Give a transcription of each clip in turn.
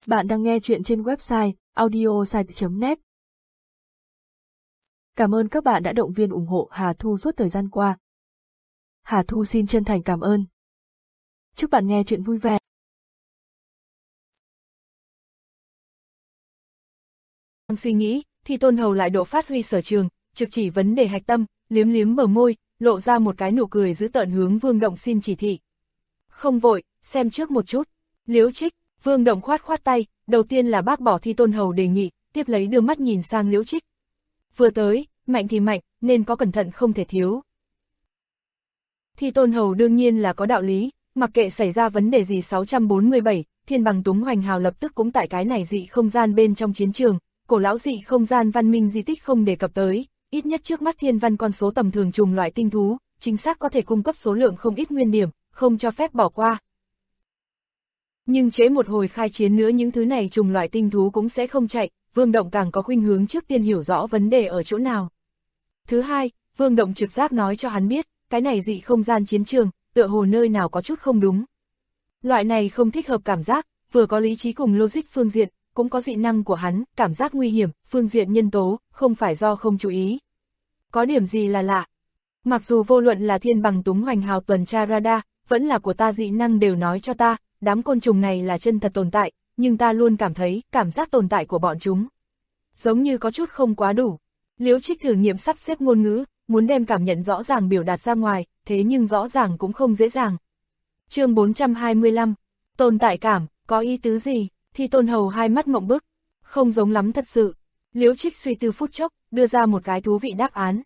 Bạn đang nghe chuyện trên website audiosite.net. Cảm ơn các bạn đã động viên ủng hộ Hà Thu suốt thời gian qua. Hà Thu xin chân thành cảm ơn. Chúc bạn nghe chuyện vui vẻ. Đang suy nghĩ, thì Tôn Hầu lại độ phát huy sở trường, trực chỉ vấn đề hạch tâm, liếm liếm bờ môi, lộ ra một cái nụ cười dữ tợn hướng Vương Động xin chỉ thị. Không vội, xem trước một chút. Liễu Trích, Vương Động khoát khoát tay, đầu tiên là bác bỏ Thi Tôn Hầu đề nghị, tiếp lấy đưa mắt nhìn sang Liễu Trích. Vừa tới, mạnh thì mạnh, nên có cẩn thận không thể thiếu. Thi Tôn Hầu đương nhiên là có đạo lý, mặc kệ xảy ra vấn đề gì. 647, Thiên Bằng Túng Hoành Hào lập tức cũng tại cái này dị không gian bên trong chiến trường, cổ lão dị không gian văn minh di tích không đề cập tới, ít nhất trước mắt thiên văn con số tầm thường trùng loại tinh thú, chính xác có thể cung cấp số lượng không ít nguyên điểm, không cho phép bỏ qua. Nhưng trễ một hồi khai chiến nữa những thứ này trùng loại tinh thú cũng sẽ không chạy, Vương Động càng có khuynh hướng trước tiên hiểu rõ vấn đề ở chỗ nào. Thứ hai, Vương Động trực giác nói cho hắn biết, cái này dị không gian chiến trường, tựa hồ nơi nào có chút không đúng. Loại này không thích hợp cảm giác, vừa có lý trí cùng logic phương diện, cũng có dị năng của hắn, cảm giác nguy hiểm, phương diện nhân tố, không phải do không chú ý. Có điểm gì là lạ? Mặc dù vô luận là Thiên Bằng Túng Hoành Hào tuần tra radar, vẫn là của ta dị năng đều nói cho ta, đám côn trùng này là chân thật tồn tại, nhưng ta luôn cảm thấy, cảm giác tồn tại của bọn chúng giống như có chút không quá đủ. Liễu Trích thử nghiệm sắp xếp ngôn ngữ, muốn đem cảm nhận rõ ràng biểu đạt ra ngoài, thế nhưng rõ ràng cũng không dễ dàng. Chương 425, tồn tại cảm, có ý tứ gì? Thi Tôn Hầu hai mắt mộng bức, không giống lắm thật sự. Liễu Trích suy tư phút chốc, đưa ra một cái thú vị đáp án.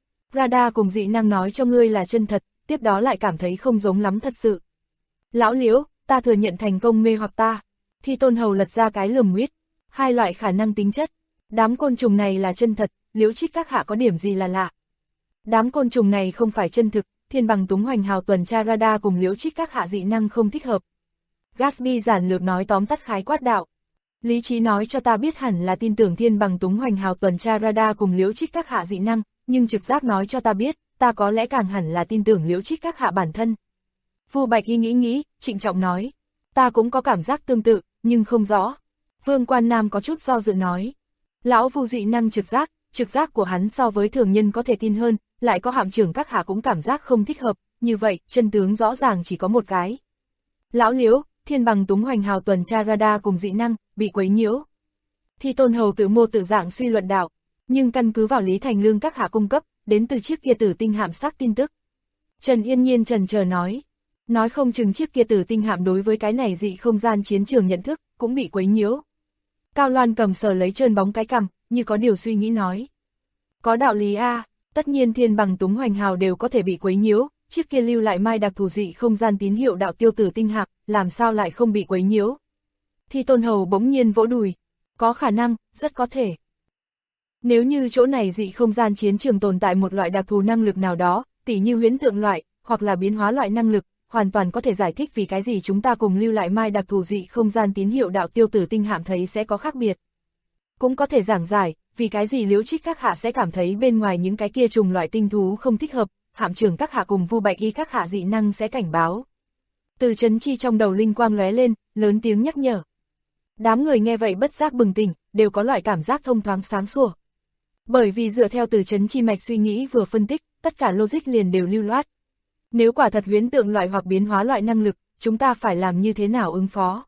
Radar cùng dị năng nói cho ngươi là chân thật, tiếp đó lại cảm thấy không giống lắm thật sự. Lão Liễu, ta thừa nhận thành công mê hoặc ta. Thi Tôn Hầu lật ra cái lườm nguyết, hai loại khả năng tính chất. Đám côn trùng này là chân thật, Liễu Trích các hạ có điểm gì là lạ? Đám côn trùng này không phải chân thực, Thiên Bằng Túng Hoành Hào tuần tra radar cùng Liễu Trích các hạ dị năng không thích hợp. Gatsby giản lược nói tóm tắt khái quát đạo. Lý trí nói cho ta biết hẳn là tin tưởng Thiên Bằng Túng Hoành Hào tuần tra radar cùng Liễu Trích các hạ dị năng, nhưng trực giác nói cho ta biết, ta có lẽ càng hẳn là tin tưởng Liễu Trích các hạ bản thân. Vu Bạch Y nghĩ, trịnh trọng nói. Ta cũng có cảm giác tương tự, nhưng không rõ. Vương Quan Nam có chút do dự nói. Lão Vu dị năng trực giác của hắn so với thường nhân có thể tin hơn, lại có hạm trưởng các hạ cũng cảm giác không thích hợp, như vậy, chân tướng rõ ràng chỉ có một cái. Lão Liễu, Thiên Bằng Túng Hoành Hào tuần tra radar cùng dị năng, bị quấy nhiễu. Thi Tôn Hầu tự mô tự dạng suy luận đạo, nhưng căn cứ vào Lý Thành Lương các hạ cung cấp, đến từ chiếc kia tử tinh hạm xác tin tức. Trần Yên Nhiên chần chờ nói không chừng chiếc kia tử tinh hạm đối với cái này dị không gian chiến trường nhận thức, cũng bị quấy nhiễu. Cao Loan cầm sờ lấy trơn bóng cái cằm, như có điều suy nghĩ nói. Có đạo lý a, tất nhiên Thiên Bằng Túng Hoành Hào đều có thể bị quấy nhiễu, chiếc kia lưu lại mai đặc thù dị không gian tín hiệu đạo tiêu tử tinh hạm, làm sao lại không bị quấy nhiễu? Thi Tôn Hầu bỗng nhiên vỗ đùi. Có khả năng, rất có thể. Nếu như chỗ này dị không gian chiến trường tồn tại một loại đặc thù năng lực nào đó, tỉ như huyễn tượng loại, hoặc là biến hóa loại năng lực, hoàn toàn có thể giải thích vì cái gì chúng ta cùng lưu lại mai đặc thù dị không gian tín hiệu đạo tiêu tử tinh hạm thấy sẽ có khác biệt. Cũng có thể giảng giải, vì cái gì Liễu Trích các hạ sẽ cảm thấy bên ngoài những cái kia trùng loại tinh thú không thích hợp, hạm trưởng các hạ cùng Vu Bạch Y các hạ dị năng sẽ cảnh báo. Từ Trấn Chi trong đầu linh quang lóe lên, lớn tiếng nhắc nhở. Đám người nghe vậy bất giác bừng tỉnh, đều có loại cảm giác thông thoáng sáng sủa. Bởi vì dựa theo Từ Trấn Chi mạch suy nghĩ vừa phân tích, tất cả logic liền đều lưu loát. Nếu quả thật huyễn tượng loại hoặc biến hóa loại năng lực, chúng ta phải làm như thế nào ứng phó?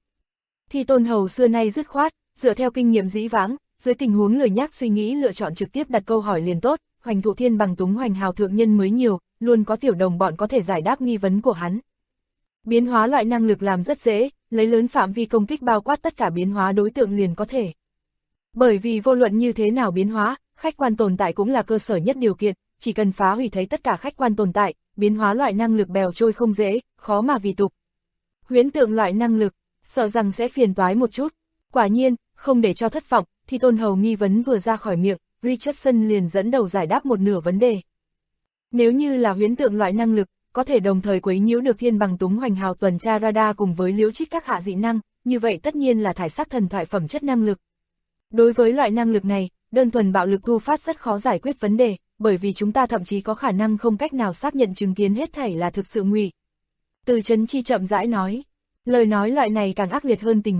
Thi Tôn Hầu xưa nay dứt khoát, dựa theo kinh nghiệm dĩ vãng, dưới tình huống lười nhác suy nghĩ lựa chọn trực tiếp đặt câu hỏi liền tốt, Hoành Thụ Thiên Bằng Túng Hoành Hào thượng nhân mới nhiều, luôn có tiểu đồng bọn có thể giải đáp nghi vấn của hắn. Biến hóa loại năng lực làm rất dễ, lấy lớn phạm vi công kích bao quát tất cả biến hóa đối tượng liền có thể. Bởi vì vô luận như thế nào biến hóa, khách quan tồn tại cũng là cơ sở nhất điều kiện, chỉ cần phá hủy thấy tất cả khách quan tồn tại, biến hóa loại năng lực bèo trôi không dễ, khó mà vì tục. Huyễn tượng loại năng lực, sợ rằng sẽ phiền toái một chút. Quả nhiên, không để cho thất vọng, Thi Tôn Hầu nghi vấn vừa ra khỏi miệng, Richardson liền dẫn đầu giải đáp một nửa vấn đề. Nếu như là huyễn tượng loại năng lực, có thể đồng thời quấy nhiễu được Thiên Bằng Túng Hoành Hào tuần tra radar cùng với Liễu Trích các hạ dị năng, như vậy tất nhiên là thải sắc thần thoại phẩm chất năng lực. Đối với loại năng lực này, đơn thuần bạo lực thu phát rất khó giải quyết vấn đề, bởi vì chúng ta thậm chí có khả năng không cách nào xác nhận chứng kiến hết thảy là thực sự ngụy. Từ Trấn Chi chậm rãi nói, lời nói loại này càng ác liệt hơn tình huống,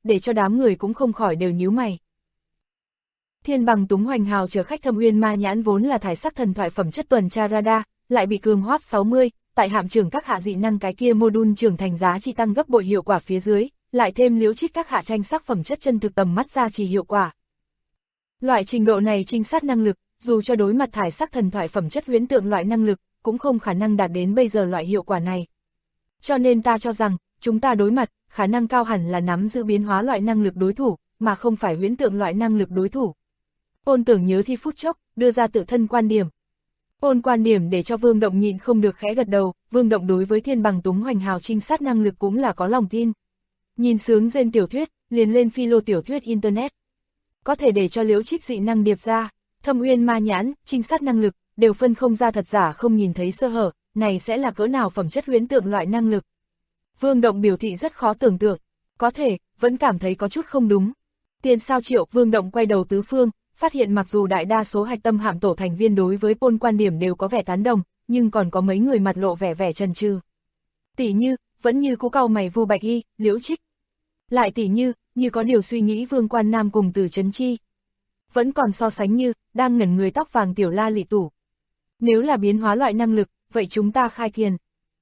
để cho đám người cũng không khỏi đều nhíu mày. Thiên bằng túng hoành hào chở khách Thâm Uyên Ma Nhãn vốn là thải sắc thần thoại phẩm chất tuần tra radar, lại bị cường hoáp 60, tại hạm trưởng các hạ dị năng cái kia module trưởng thành giá trị tăng gấp bội hiệu quả phía dưới, lại thêm liễu trích các hạ tranh sắc phẩm chất chân thực tầm mắt ra chỉ hiệu quả. Loại trình độ này trinh sát năng lực, dù cho đối mặt thải sắc thần thoại phẩm chất huyễn tượng loại năng lực, cũng không khả năng đạt đến bây giờ loại hiệu quả này. Cho nên ta cho rằng, chúng ta đối mặt, khả năng cao hẳn là nắm giữ biến hóa loại năng lực đối thủ, mà không phải huyễn tượng loại năng lực đối thủ. Ôn Tưởng nhớ thi phút chốc, đưa ra tự thân quan điểm. Ôn quan điểm để cho Vương Động nhịn không được khẽ gật đầu, Vương Động đối với thiên bằng túng hoành hào trinh sát năng lực cũng là có lòng tin. Nhìn sướng rên tiểu thuyết, liền lên philo tiểu thuyết Internet. Có thể để cho liễu trích dị năng điệp ra, Thâm Uyên Ma Nhãn, trinh sát năng lực, đều phân không ra thật giả không nhìn thấy sơ hở, này sẽ là cỡ nào phẩm chất huyễn tượng loại năng lực. Vương Động biểu thị rất khó tưởng tượng, có thể, vẫn cảm thấy có chút không đúng. Tiền sao Triệu, Vương Động quay đầu tứ phương, phát hiện mặc dù đại đa số hạch tâm hạm tổ thành viên đối với Pôn quan điểm đều có vẻ tán đồng, nhưng còn có mấy người mặt lộ vẻ chần chừ. Tỷ như, vẫn như cú cau mày Vu Bạch Y, Liễu Trích. Lại tỷ như có điều suy nghĩ Vương Quan Nam cùng Từ Chấn Chi. Vẫn còn so sánh như, đang ngẩn người tóc vàng Tiểu La Lị Tủ. Nếu là biến hóa loại năng lực, vậy chúng ta khai kiền.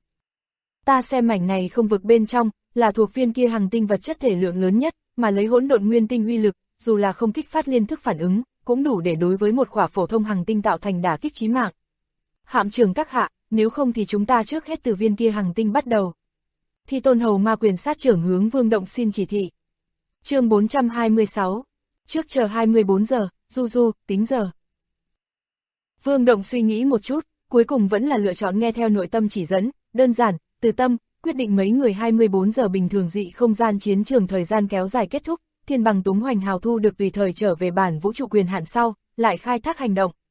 Ta xem mảnh này không vực bên trong, là thuộc viên kia hành tinh vật chất thể lượng lớn nhất, mà lấy hỗn độn nguyên tinh uy lực, dù là không kích phát liên thức phản ứng, cũng đủ để đối với một khỏa phổ thông hành tinh tạo thành đả kích chí mạng. Hạm trưởng các hạ, nếu không thì chúng ta trước hết từ viên kia hành tinh bắt đầu. Thi Tôn Hầu Ma Quyền sát trưởng hướng Vương Động xin chỉ thị. Chương 426. Trước chờ 24 giờ, du, tính giờ. Vương Động suy nghĩ một chút, cuối cùng vẫn là lựa chọn nghe theo nội tâm chỉ dẫn, đơn giản, từ tâm, quyết định mấy người 24 giờ bình thường dị không gian chiến trường thời gian kéo dài kết thúc, thiên bằng túng hoành hào thu được tùy thời trở về bản vũ trụ quyền hạn sau, lại khai thác hành động.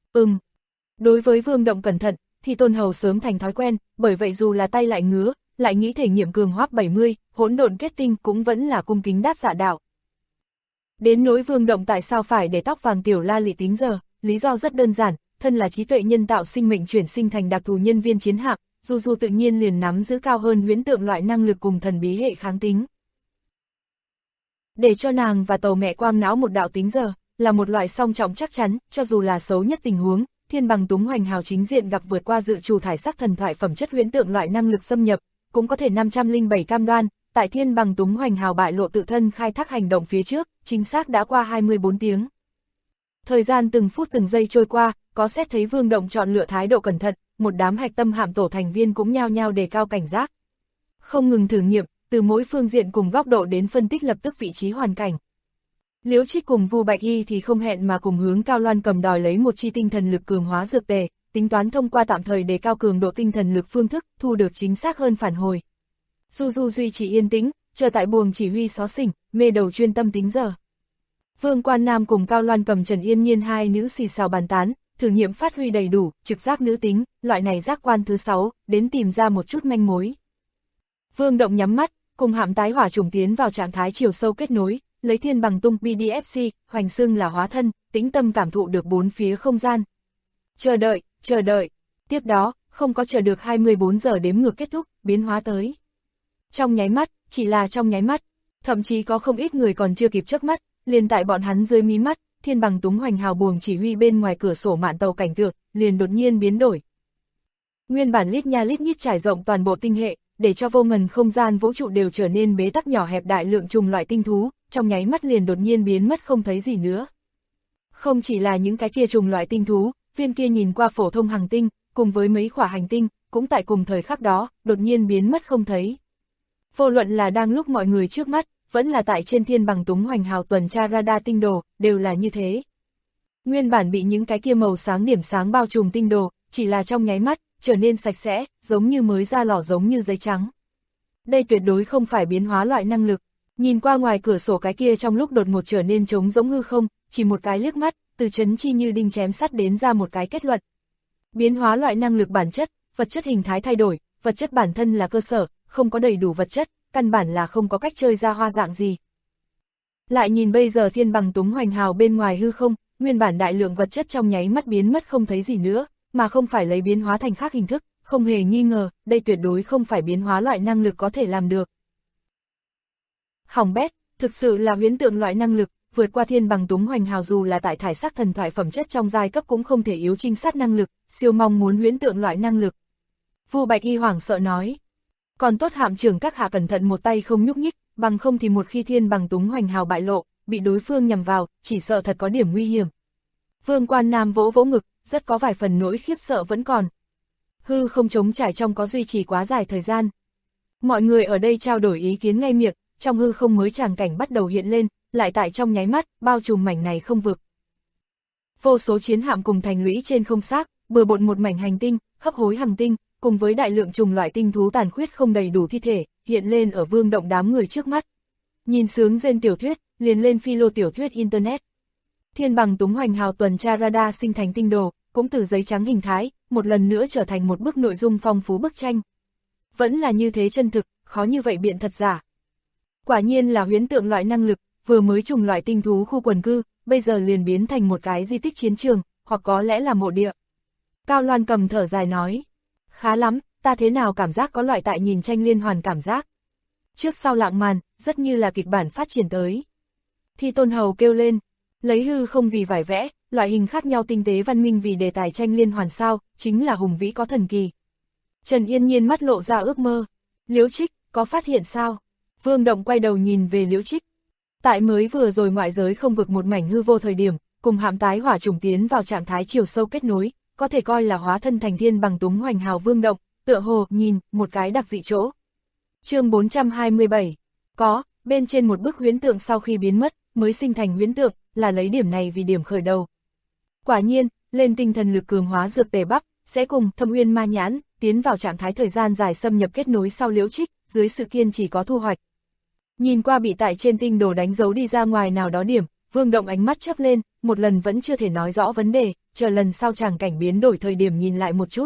Đối với Vương Động cẩn thận, thì Tôn Hầu sớm thành thói quen, bởi vậy dù là tay lại ngứa, lại nghĩ thể nghiệm cường hoáp 70, hỗn độn kết tinh cũng vẫn là cung kính đáp dạ đạo. Đến nỗi Vương Động tại sao phải để tóc vàng Tiểu La Lị tính giờ, lý do rất đơn giản, thân là trí tuệ nhân tạo sinh mệnh chuyển sinh thành đặc thù nhân viên chiến hạm, Du tự nhiên liền nắm giữ cao hơn huyễn tượng loại năng lực cùng thần bí hệ kháng tính. Để cho nàng và tàu mẹ quang não một đạo tính giờ, là một loại song trọng chắc chắn, cho dù là xấu nhất tình huống, thiên bằng túng hoành hào chính diện gặp vượt qua dự trù thải sắc thần thoại phẩm chất huyễn tượng loại năng lực xâm nhập, cũng có thể 507 cam đoan, tại thiên bằng túng hoành hào bại lộ tự thân khai thác hành động phía trước, chính xác đã qua 24 tiếng. Thời gian từng phút từng giây trôi qua, có xét thấy Vương Động chọn lựa thái độ cẩn thận, một đám hạch tâm hạm tổ thành viên cũng nhao nhao đề cao cảnh giác. Không ngừng thử nghiệm, từ mỗi phương diện cùng góc độ đến phân tích lập tức vị trí hoàn cảnh. Liễu Trích cùng Vu Bạch Y thì không hẹn mà cùng hướng Cao Loan Cầm đòi lấy một chi tinh thần lực cường hóa dược tề, tính toán thông qua tạm thời đề cao cường độ tinh thần lực phương thức, thu được chính xác hơn phản hồi. Du duy trì yên tĩnh, chờ tại buồng chỉ huy xó xỉnh, mê đầu chuyên tâm tính giờ. Vương Quan Nam cùng Cao Loan Cầm Trần Yên Nhiên hai nữ xì xào bàn tán, thử nghiệm phát huy đầy đủ, trực giác nữ tính, loại này giác quan thứ 6, đến tìm ra một chút manh mối. Vương Động nhắm mắt, cùng hạm tái hỏa trùng tiến vào trạng thái chiều sâu kết nối, lấy thiên bằng tung BDFC, hoành xưng là hóa thân, tĩnh tâm cảm thụ được bốn phía không gian. Chờ đợi, tiếp đó, không có chờ được 24 giờ đếm ngược kết thúc, biến hóa tới. Trong nháy mắt, chỉ là trong nháy mắt, thậm chí có không ít người còn chưa kịp chớp mắt, liền tại bọn hắn dưới mí mắt, thiên bằng túng hoành hào buồng chỉ huy bên ngoài cửa sổ mạn tàu cảnh tượng, liền đột nhiên biến đổi. Nguyên bản lít nha lít nhít trải rộng toàn bộ tinh hệ, để cho vô ngần không gian vũ trụ đều trở nên bế tắc nhỏ hẹp đại lượng trùng loại tinh thú, trong nháy mắt liền đột nhiên biến mất không thấy gì nữa. Không chỉ là những cái kia trùng loại tinh thú, viên kia nhìn qua phổ thông hành tinh, cùng với mấy khỏa hành tinh, cũng tại cùng thời khắc đó, đột nhiên biến mất không thấy. Vô luận là đang lúc mọi người trước mắt, vẫn là tại trên thiên bằng túng hoành hào tuần tra radar tinh đồ, đều là như thế. Nguyên bản bị những cái kia màu sáng điểm sáng bao trùm tinh đồ, chỉ là trong nháy mắt, trở nên sạch sẽ, giống như mới ra lò giống như giấy trắng. Đây tuyệt đối không phải biến hóa loại năng lực. Nhìn qua ngoài cửa sổ cái kia trong lúc đột ngột trở nên trống rỗng hư không, chỉ một cái liếc mắt, Từ Chấn Chi như đinh chém sắt đến ra một cái kết luận. Biến hóa loại năng lực bản chất, vật chất hình thái thay đổi, vật chất bản thân là cơ sở, không có đầy đủ vật chất, căn bản là không có cách chơi ra hoa dạng gì. Lại nhìn bây giờ thiên bằng túng hoành hào bên ngoài hư không, nguyên bản đại lượng vật chất trong nháy mắt biến mất không thấy gì nữa, mà không phải lấy biến hóa thành khác hình thức, không hề nghi ngờ, đây tuyệt đối không phải biến hóa loại năng lực có thể làm được. Hỏng bét, Thực sự là huyễn tượng loại năng lực, vượt qua thiên bằng túng hoành hào, dù là tại thải sắc thần thoại phẩm chất trong giai cấp cũng không thể yếu trinh sát năng lực, siêu mong muốn huyễn tượng loại năng lực. Vu Bạch Y hoảng sợ nói. Còn tốt hạm trưởng các hạ cẩn thận một tay không nhúc nhích, bằng không thì một khi thiên bằng túng hoành hào bại lộ, bị đối phương nhằm vào, chỉ sợ thật có điểm nguy hiểm. Vương Quan Nam vỗ vỗ ngực, rất có vài phần nỗi khiếp sợ vẫn còn. Hư không trống trải trong có duy trì quá dài thời gian. Mọi người ở đây trao đổi ý kiến ngay miệng, trong hư không mới tràng cảnh bắt đầu hiện lên, lại tại trong nháy mắt, bao trùm mảnh này không vực. Vô số chiến hạm cùng thành lũy trên không xác, bừa bộn một mảnh hành tinh, hấp hối hành tinh, cùng với đại lượng trùng loại tinh thú tàn khuyết không đầy đủ thi thể, hiện lên ở vương động đám người trước mắt. Nhìn sướng rên tiểu thuyết, liền lên phi lô tiểu thuyết internet. Thiên bằng túng hoành hào tuần tra radar sinh thành tinh đồ, cũng từ giấy trắng hình thái, một lần nữa trở thành một bức nội dung phong phú bức tranh. Vẫn là như thế chân thực, khó như vậy biện thật giả. Quả nhiên là huyễn tượng loại năng lực, vừa mới trùng loại tinh thú khu quần cư, bây giờ liền biến thành một cái di tích chiến trường, hoặc có lẽ là mộ địa. Cao Loan Cầm thở dài nói, khá lắm, ta thế nào cảm giác có loại tại nhìn tranh liên hoàn cảm giác. Trước sau lạng màn, rất như là kịch bản phát triển tới. Thi Tôn Hầu kêu lên, lấy hư không vì vải vẽ, loại hình khác nhau tinh tế văn minh vì đề tài tranh liên hoàn sao, chính là hùng vĩ có thần kỳ. Trần Yên Nhiên mắt lộ ra ước mơ. Liễu Trích, có phát hiện sao? Vương Động quay đầu nhìn về Liễu Trích. Tại mới vừa rồi ngoại giới không vực một mảnh hư vô thời điểm, cùng hạm tái hỏa trùng tiến vào trạng thái chiều sâu kết nối, có thể coi là hóa thân thành thiên bằng túng hoành hào Vương Động, tựa hồ nhìn một cái đặc dị chỗ. Chương 427. Có, bên trên một bức huyễn tượng sau khi biến mất, mới sinh thành huyễn tượng, là lấy điểm này vì điểm khởi đầu. Quả nhiên, lên tinh thần lực cường hóa dược tề bắp, sẽ cùng Thâm Uyên Ma Nhãn tiến vào trạng thái thời gian dài xâm nhập kết nối sau Liễu Trích, dưới sự kiên trì có thu hoạch. Nhìn qua bị tại trên tinh đồ đánh dấu đi ra ngoài nào đó điểm, Vương Động ánh mắt chớp lên, một lần vẫn chưa thể nói rõ vấn đề, chờ lần sau tràng cảnh biến đổi thời điểm nhìn lại một chút.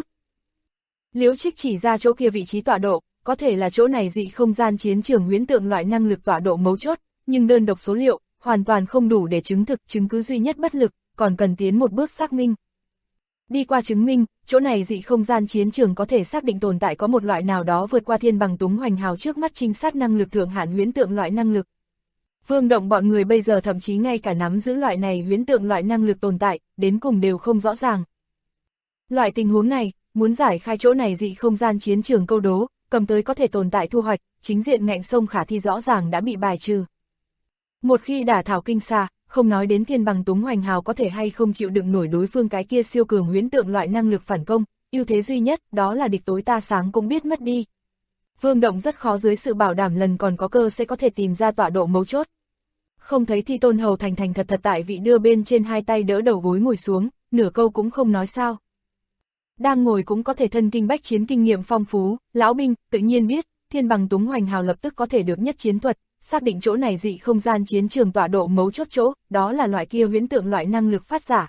Liễu Trích chỉ ra chỗ kia vị trí tọa độ, có thể là chỗ này dị không gian chiến trường huyễn tượng loại năng lực tọa độ mấu chốt, nhưng đơn độc số liệu, hoàn toàn không đủ để chứng thực, chứng cứ duy nhất bất lực, còn cần tiến một bước xác minh. Đi qua chứng minh, chỗ này dị không gian chiến trường có thể xác định tồn tại có một loại nào đó vượt qua thiên bằng túng hoành hào trước mắt trinh sát năng lực thượng hạn huyễn tượng loại năng lực. Vương Động bọn người bây giờ thậm chí ngay cả nắm giữ loại này huyễn tượng loại năng lực tồn tại, đến cùng đều không rõ ràng. Loại tình huống này, muốn giải khai chỗ này dị không gian chiến trường câu đố, cầm tới có thể tồn tại thu hoạch, chính diện ngạnh sông khả thi rõ ràng đã bị bài trừ. Một khi đả thảo kinh xa, không nói đến thiên bằng túng hoành hào có thể hay không chịu đựng nổi đối phương cái kia siêu cường huyễn tượng loại năng lực phản công, ưu thế duy nhất đó là địch tối ta sáng cũng biết mất đi. Vương Động rất khó dưới sự bảo đảm lần còn có cơ sẽ có thể tìm ra tọa độ mấu chốt. Không thấy Thi Tôn Hầu thành thành thật thật tại vị đưa bên trên hai tay đỡ đầu gối ngồi xuống, nửa câu cũng không nói sao. Đang ngồi cũng có thể thân kinh bách chiến kinh nghiệm phong phú, lão binh tự nhiên biết, thiên bằng túng hoành hào lập tức có thể được nhất chiến thuật, xác định chỗ này dị không gian chiến trường tọa độ mấu chốt chỗ, đó là loại kia huyễn tượng loại năng lực phát giả.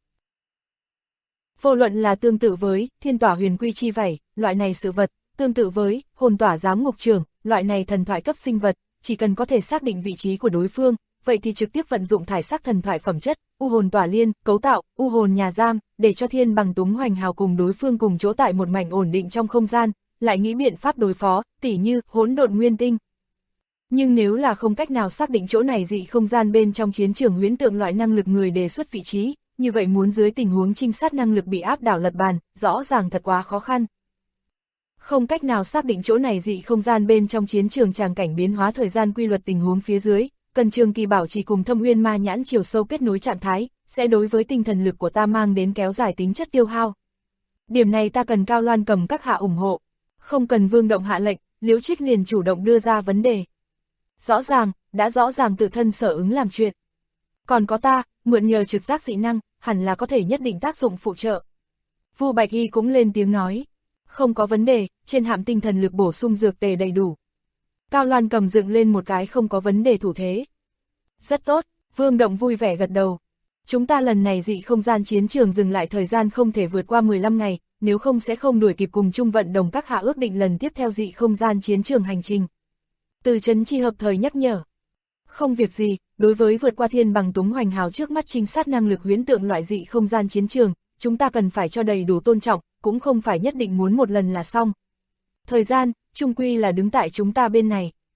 Vô luận là tương tự với thiên tỏa huyền quy chi vảy, loại này sự vật, tương tự với hồn tỏa giám ngục trường, loại này thần thoại cấp sinh vật, chỉ cần có thể xác định vị trí của đối phương, vậy thì trực tiếp vận dụng thải sắc thần thoại phẩm chất, u hồn tỏa liên, cấu tạo, u hồn nhà giam, để cho thiên bằng túng hoành hào cùng đối phương cùng chỗ tại một mảnh ổn định trong không gian, lại nghĩ biện pháp đối phó, tỉ như hỗn độn nguyên tinh. Nhưng nếu là không cách nào xác định chỗ này dị không gian bên trong chiến trường huyễn tượng loại năng lực người đề xuất vị trí, như vậy muốn dưới tình huống trinh sát năng lực bị áp đảo lật bàn, rõ ràng thật quá khó khăn. Không cách nào xác định chỗ này dị không gian bên trong chiến trường tràng cảnh biến hóa thời gian quy luật tình huống phía dưới, cần trường kỳ bảo trì cùng Thâm Uyên Ma Nhãn chiều sâu kết nối trạng thái, sẽ đối với tinh thần lực của ta mang đến kéo dài tính chất tiêu hao. Điểm này ta cần Cao Loan Cầm các hạ ủng hộ, không cần Vương Động hạ lệnh, Liễu Trích liền chủ động đưa ra vấn đề. Rõ ràng, đã rõ ràng tự thân sở ứng làm chuyện. Còn có ta, mượn nhờ trực giác dị năng, hẳn là có thể nhất định tác dụng phụ trợ. Vu Bạch Y cũng lên tiếng nói. Không có vấn đề, trên hạm tinh thần lực bổ sung dược tề đầy đủ. Cao Loan Cầm dựng lên một cái không có vấn đề thủ thế. Rất tốt, Vương Động vui vẻ gật đầu. Chúng ta lần này dị không gian chiến trường dừng lại thời gian không thể vượt qua 15 ngày, nếu không sẽ không đuổi kịp cùng chung vận đồng các hạ ước định lần tiếp theo dị không gian chiến trường hành trình. Từ Trấn Chi hợp thời nhắc nhở. Không việc gì, đối với vượt qua thiên bằng túng hoành hào trước mắt trinh sát năng lực huyễn tượng loại dị không gian chiến trường, chúng ta cần phải cho đầy đủ tôn trọng, cũng không phải nhất định muốn một lần là xong. Thời gian, chung quy là đứng tại chúng ta bên này.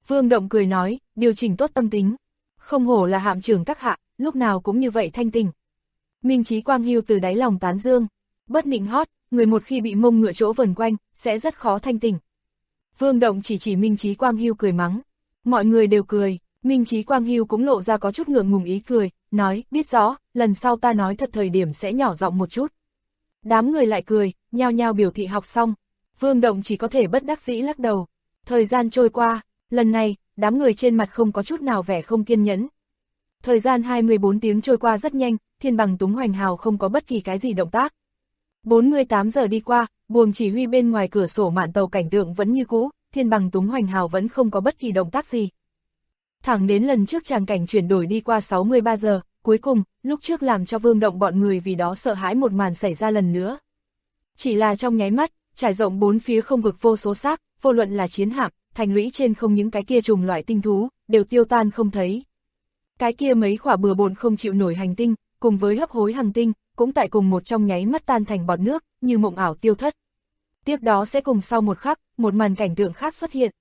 Vương Động cười nói, điều chỉnh tốt tâm tính. Không hổ là hạm trưởng các hạ, lúc nào cũng như vậy thanh tình. Minh Chí Quang Hưu từ đáy lòng tán dương. Bất nịnh hót, người một khi bị mông ngựa chỗ vần quanh, sẽ rất khó thanh tình. Vương Động chỉ Minh Chí Quang Hưu cười mắng. Mọi người đều cười, Minh Chí Quang Hưu cũng lộ ra có chút ngượng ngùng ý cười, nói, biết rõ, lần sau ta nói thật thời điểm sẽ nhỏ giọng một chút. Đám người lại cười, nhao nhao biểu thị học xong. Vương Động chỉ có thể bất đắc dĩ lắc đầu. Thời gian trôi qua, lần này, đám người trên mặt không có chút nào vẻ không kiên nhẫn. Thời gian 24 tiếng trôi qua rất nhanh, Thiên Bằng Túng Hoành Hào không có bất kỳ cái gì động tác. 48 giờ đi qua, buồng chỉ huy bên ngoài cửa sổ mạn tàu cảnh tượng vẫn như cũ, Thiên Bằng Túng Hoành Hào vẫn không có bất kỳ động tác gì. Thẳng đến lần trước tràng cảnh chuyển đổi đi qua 63 giờ, cuối cùng, lúc trước làm cho Vương Động bọn người vì đó sợ hãi một màn xảy ra lần nữa. Chỉ là trong nháy mắt, trải rộng bốn phía không vực vô số xác, vô luận là chiến hạm, thành lũy trên không những cái kia trùng loại tinh thú, đều tiêu tan không thấy. Cái kia mấy khỏa bừa bộn không chịu nổi hành tinh, cùng với hấp hối hành tinh, cũng tại cùng một trong nháy mắt tan thành bọt nước, như mộng ảo tiêu thất. Tiếp đó sẽ cùng sau một khắc, một màn cảnh tượng khác xuất hiện.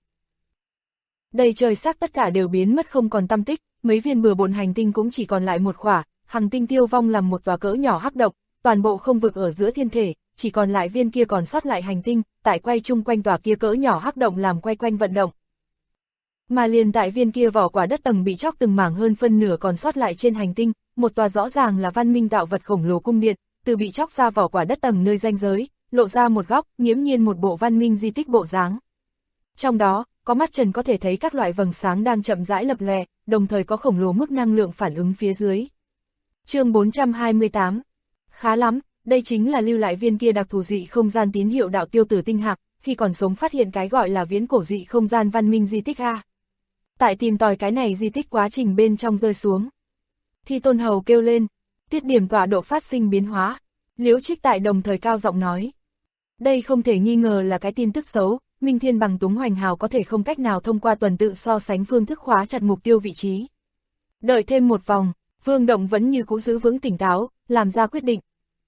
Đầy trời xác tất cả đều biến mất không còn tăm tích, mấy viên bừa bộn hành tinh cũng chỉ còn lại một khỏa, hành tinh tiêu vong làm một tòa cỡ nhỏ hắc động, toàn bộ không vực ở giữa thiên thể, chỉ còn lại viên kia còn sót lại hành tinh, tại quay chung quanh tòa kia cỡ nhỏ hắc động làm quay quanh vận động. Mà liền tại viên kia vỏ quả đất tầng bị chóc từng mảng hơn phân nửa còn sót lại trên hành tinh, một tòa rõ ràng là văn minh tạo vật khổng lồ cung điện, từ bị chóc ra vỏ quả đất tầng nơi ranh giới, lộ ra một góc, nghiễm nhiên một bộ văn minh di tích bộ dáng. Trong đó, có mắt trần có thể thấy các loại vầng sáng đang chậm rãi lập lòe, đồng thời có khổng lồ mức năng lượng phản ứng phía dưới. Chương 428. Khá lắm, đây chính là lưu lại viên kia đặc thù dị không gian tín hiệu đạo tiêu tử tinh hạc, khi còn sống phát hiện cái gọi là viễn cổ dị không gian văn minh di tích A. Tại tìm tòi cái này di tích quá trình bên trong rơi xuống. Thi Tôn Hầu kêu lên, tiết điểm tọa độ phát sinh biến hóa. Liễu Trích tại đồng thời cao giọng nói. Đây không thể nghi ngờ là cái tin tức xấu, Minh Thiên Bằng Túng Hoành Hào có thể không cách nào thông qua tuần tự so sánh phương thức khóa chặt mục tiêu vị trí. Đợi thêm một vòng, Vương Động vẫn như cũ giữ vững tỉnh táo, làm ra quyết định.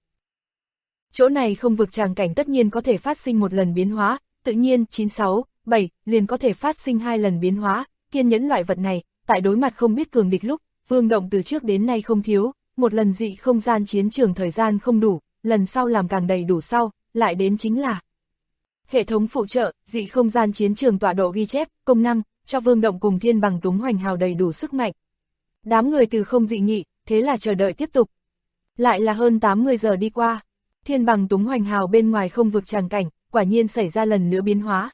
Chỗ này không vực tràng cảnh tất nhiên có thể phát sinh một lần biến hóa, tự nhiên 96, 7 liền có thể phát sinh 2 lần biến hóa, kiên nhẫn loại vật này, tại đối mặt không biết cường địch lúc, Vương Động từ trước đến nay không thiếu, một lần dị không gian chiến trường thời gian không đủ, lần sau làm càng đầy đủ sau, lại đến chính là hệ thống phụ trợ, dị không gian chiến trường tọa độ ghi chép, công năng, cho Vương Động cùng Thiên Bằng Túng Hoành Hào đầy đủ sức mạnh. Đám người từ không dị nghị, thế là chờ đợi tiếp tục. Lại là hơn 80 giờ đi qua, Thiên Bằng Túng Hoành Hào bên ngoài không vực tràng cảnh, quả nhiên xảy ra lần nữa biến hóa.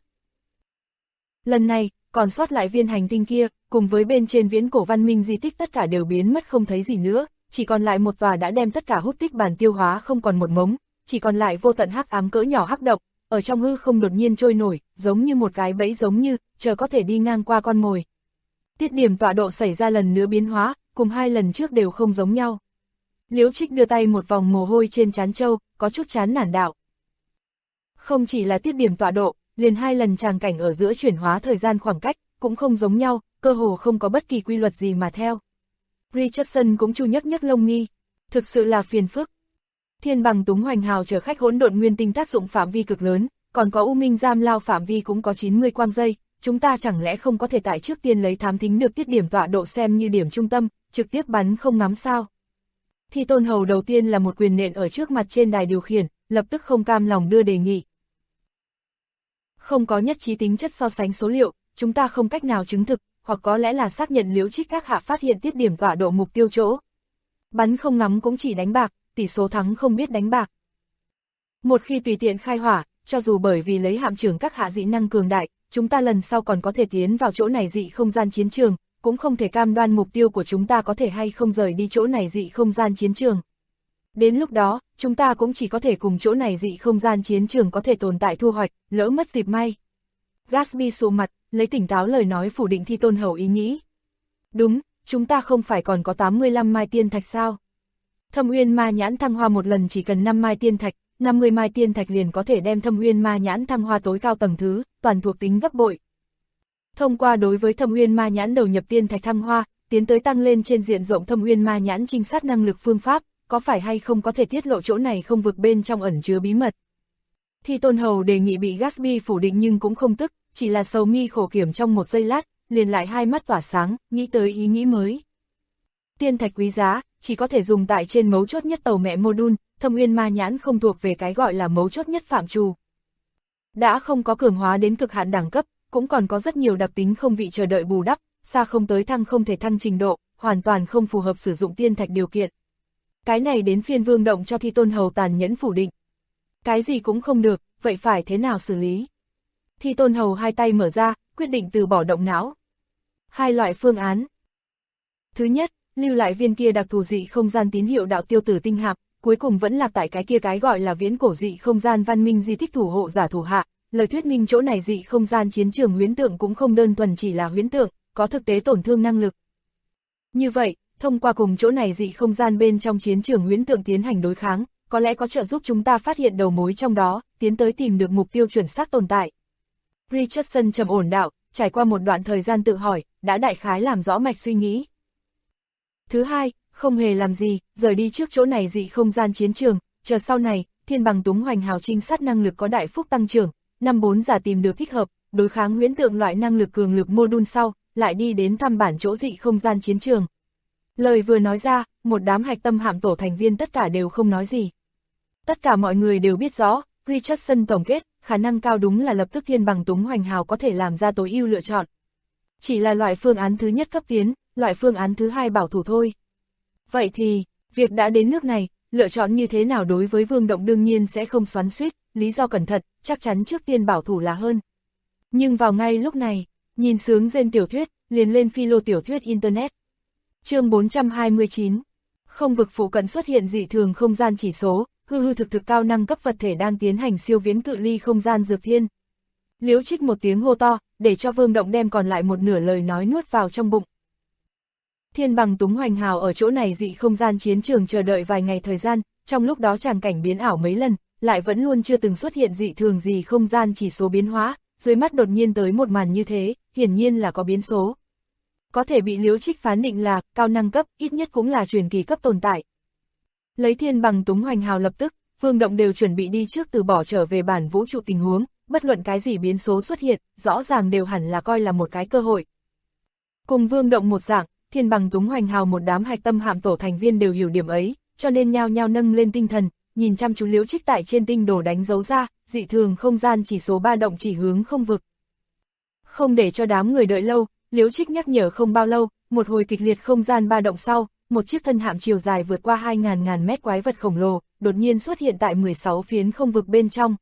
Lần này, còn sót lại viên hành tinh kia, cùng với bên trên viễn cổ văn minh di tích tất cả đều biến mất không thấy gì nữa, chỉ còn lại một tòa đã đem tất cả hút tích bản tiêu hóa không còn một mống, chỉ còn lại vô tận hắc ám cỡ nhỏ hắc độc, ở trong hư không đột nhiên trôi nổi, giống như một cái bẫy giống như, chờ có thể đi ngang qua con mồi. Tiết điểm tọa độ xảy ra lần nữa biến hóa, cùng 2 lần trước đều không giống nhau. Liễu Trích đưa tay một vòng mồ hôi trên trán châu, có chút chán nản đạo. Không chỉ là tiết điểm tọa độ, liền 2 lần tràng cảnh ở giữa chuyển hóa thời gian khoảng cách, cũng không giống nhau, cơ hồ không có bất kỳ quy luật gì mà theo. Richardson cũng chu nhấc lông mi, thực sự là phiền phức. Thiên Bằng Túng Hoành Hào chở khách hỗn độn nguyên tinh tác dụng phạm vi cực lớn, còn có U Minh Giam Lao phạm vi cũng có 90 quang giây, chúng ta chẳng lẽ không có thể tại trước tiên lấy thám thính được tiết điểm tọa độ xem như điểm trung tâm, trực tiếp bắn không ngắm sao? Thi Tôn Hầu đầu tiên là một quyền nện ở trước mặt trên đài điều khiển, lập tức không cam lòng đưa đề nghị. Không có nhất trí tính chất so sánh số liệu, chúng ta không cách nào chứng thực, hoặc có lẽ là xác nhận Liễu Trích các hạ phát hiện tiết điểm tọa độ mục tiêu chỗ. Bắn không ngắm cũng chỉ đánh bạc, tỷ số thắng không biết đánh bạc. Một khi tùy tiện khai hỏa, cho dù bởi vì lấy hạm trưởng các hạ dị năng cường đại, chúng ta lần sau còn có thể tiến vào chỗ này dị không gian chiến trường, cũng không thể cam đoan mục tiêu của chúng ta có thể hay không rời đi chỗ này dị không gian chiến trường. Đến lúc đó, chúng ta cũng chỉ có thể cùng chỗ này dị không gian chiến trường có thể tồn tại thu hoạch, lỡ mất dịp may. Gatsby sụ mặt, lấy tỉnh táo lời nói phủ định Thi Tôn Hầu ý nghĩ. Đúng, chúng ta không phải còn có 85 mai tiên thạch sao? Thâm Uyên Ma Nhãn thăng hoa một lần chỉ cần 5 mai tiên thạch, 50 mai tiên thạch liền có thể đem Thâm Uyên Ma Nhãn thăng hoa tối cao tầng thứ, toàn thuộc tính gấp bội. Thông qua đối với Thâm Uyên Ma Nhãn đầu nhập tiên thạch thăng hoa, tiến tới tăng lên trên diện rộng Thâm Uyên Ma Nhãn trinh sát năng lực phương pháp, có phải hay không có thể tiết lộ chỗ này không vực bên trong ẩn chứa bí mật. Thi Tôn Hầu đề nghị bị Gatsby phủ định nhưng cũng không tức, chỉ là sầu mi khổ kiểm trong một giây lát, liền lại hai mắt tỏa sáng, nghĩ tới ý nghĩ mới. Tiên thạch quý giá, chỉ có thể dùng tại trên mấu chốt nhất tàu mẹ module, Thâm Uyên Ma Nhãn không thuộc về cái gọi là mấu chốt nhất phạm trù. Đã không có cường hóa đến cực hạn đẳng cấp, cũng còn có rất nhiều đặc tính không vị chờ đợi bù đắp, xa không tới thăng không thể thăng trình độ, hoàn toàn không phù hợp sử dụng tiên thạch điều kiện. Cái này đến phiên Vương Động cho Thi Tôn Hầu tàn nhẫn phủ định. Cái gì cũng không được, vậy phải thế nào xử lý? Thi Tôn Hầu hai tay mở ra, quyết định từ bỏ động não. Hai loại phương án. Thứ nhất, lưu lại viên kia đặc thù dị không gian tín hiệu đạo tiêu tử tinh hạp, cuối cùng vẫn lạc tại cái kia cái gọi là viễn cổ dị không gian văn minh di tích thủ hộ giả thủ hạ. Lời thuyết minh chỗ này dị không gian chiến trường huyễn tượng cũng không đơn thuần chỉ là huyễn tượng, có thực tế tổn thương năng lực. Như vậy, thông qua cùng chỗ này dị không gian bên trong chiến trường huyễn tượng tiến hành đối kháng, có lẽ có trợ giúp chúng ta phát hiện đầu mối trong đó, tiến tới tìm được mục tiêu chuẩn xác tồn tại. Richardson trầm ổn đạo, trải qua một đoạn thời gian tự hỏi, đã đại khái làm rõ mạch suy nghĩ. Thứ hai, không hề làm gì, rời đi trước chỗ này dị không gian chiến trường, chờ sau này, Thiên Bằng Túng Hoành Hào trinh sát năng lực có đại phúc tăng trưởng, năm 4 giả tìm được thích hợp, đối kháng huyễn tượng loại năng lực cường lực module sau, lại đi đến thăm bản chỗ dị không gian chiến trường. Lời vừa nói ra, một đám hạch tâm hạm tổ thành viên tất cả đều không nói gì. Tất cả mọi người đều biết rõ, Richardson tổng kết, khả năng cao đúng là lập tức Thiên Bằng Túng Hoành Hào có thể làm ra tối ưu lựa chọn. Chỉ là loại phương án thứ nhất cấp tiến, loại phương án thứ hai bảo thủ thôi. Vậy thì, việc đã đến nước này, lựa chọn như thế nào đối với Vương Động đương nhiên sẽ không xoắn xuýt, lý do cẩn thận, chắc chắn trước tiên bảo thủ là hơn. Nhưng vào ngay lúc này, nhìn sướng rên tiểu thuyết, liền lên philo tiểu thuyết Internet. Chương 429, không vực phụ cận xuất hiện dị thường không gian chỉ số, hư thực cao năng cấp vật thể đang tiến hành siêu viễn cự ly không gian dược thiên. Liễu Trích một tiếng hô to, để cho Vương Động đem còn lại một nửa lời nói nuốt vào trong bụng. Thiên Bằng Túng Hoành Hào ở chỗ này dị không gian chiến trường chờ đợi vài ngày thời gian, trong lúc đó tràng cảnh biến ảo mấy lần, lại vẫn luôn chưa từng xuất hiện dị thường gì không gian chỉ số biến hóa, dưới mắt đột nhiên tới một màn như thế, hiển nhiên là có biến số. Có thể bị Liễu Trích phán định là cao năng cấp, ít nhất cũng là truyền kỳ cấp tồn tại. Lấy Thiên Bằng Túng Hoành Hào lập tức, Vương Động đều chuẩn bị đi trước từ bỏ trở về bản vũ trụ tình huống, bất luận cái gì biến số xuất hiện, rõ ràng đều hẳn là coi là một cái cơ hội. Cùng Vương Động một dạng, Thiên Bằng Túng Hoành Hào một đám hạch tâm hạm tổ thành viên đều hiểu điểm ấy, cho nên nhao nhao nâng lên tinh thần, nhìn chăm chú Liễu Trích tại trên tinh đồ đánh dấu ra, dị thường không gian chỉ số ba động chỉ hướng không vực. Không để cho đám người đợi lâu, Liễu Trích nhắc nhở không bao lâu, một hồi kịch liệt không gian ba động sau, một chiếc thân hạm chiều dài vượt qua 2.000 mét quái vật khổng lồ, đột nhiên xuất hiện tại 16 phiến không vực bên trong.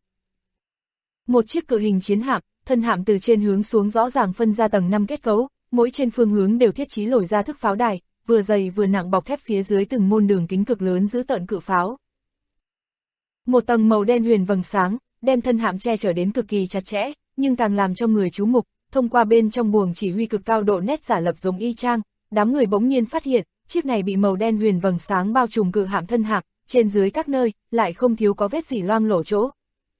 Một chiếc cự hình chiến hạm, thân hạm từ trên hướng xuống rõ ràng phân ra tầng 5 kết cấu, mỗi trên phương hướng đều thiết trí lồi ra thức pháo đài, vừa dày vừa nặng bọc thép phía dưới từng môn đường kính cực lớn giữ tợn cự pháo. Một tầng màu đen huyền vầng sáng, đem thân hạm che chở đến cực kỳ chặt chẽ, nhưng càng làm cho người chú mục, thông qua bên trong buồng chỉ huy cực cao độ nét giả lập giống y chang, đám người bỗng nhiên phát hiện, chiếc này bị màu đen huyền vầng sáng bao trùm cự hạm thân hạm, trên dưới các nơi, lại không thiếu có vết dỉ loang lổ chỗ.